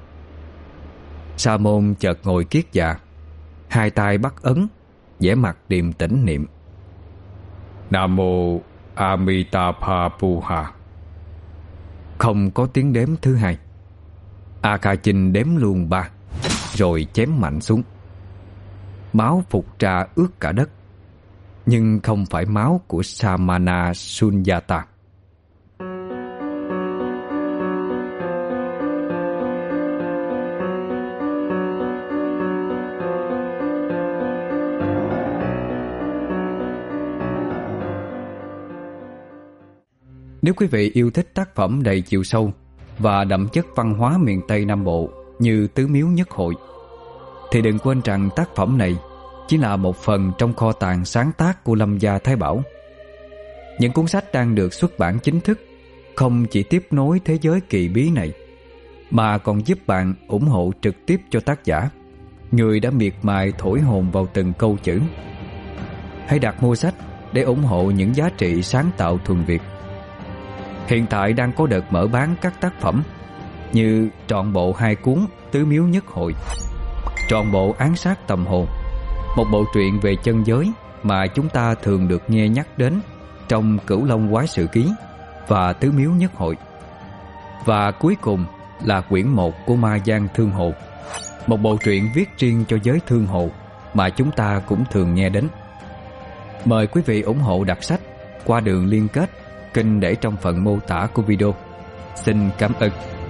Speaker 1: Sa Môn chợt ngồi kiết dạ, hai tay bắt ấn, vẻ mặt điềm tĩnh niệm:
Speaker 2: Nam mô Amitabha.
Speaker 1: Không có tiếng đếm thứ hai. A Kha Chinh đếm luôn ba, rồi chém mạnh xuống. Máu phục ra ướt cả đất, nhưng không phải máu của Samana Sunyata. Nếu quý vị yêu thích tác phẩm đầy chiều sâu và đậm chất văn hóa miền Tây Nam Bộ như Tứ Miếu Nhất Hội, thì đừng quên rằng tác phẩm này chỉ là một phần trong kho tàng sáng tác của Lâm Gia Thái Bảo. Những cuốn sách đang được xuất bản chính thức không chỉ tiếp nối thế giới kỳ bí này, mà còn giúp bạn ủng hộ trực tiếp cho tác giả, người đã miệt mài thổi hồn vào từng câu chữ. Hãy đặt mua sách để ủng hộ những giá trị sáng tạo thuần Việt. Hiện tại đang có đợt mở bán các tác phẩm như trọn bộ hai cuốn Tứ Miếu Nhất Hội, trọn bộ Án Sát Tầm Hồ, một bộ truyện về chân giới mà chúng ta thường được nghe nhắc đến trong Cửu Long Quái Sự Ký và Tứ Miếu Nhất Hội, và cuối cùng là quyển một của Ma Giang Thương Hồ, một bộ truyện viết riêng cho giới thương hồ mà chúng ta cũng thường nghe đến. Mời quý vị ủng hộ đặt sách qua đường liên kết kênh để trong phần mô tả của video. Xin cảm ơn.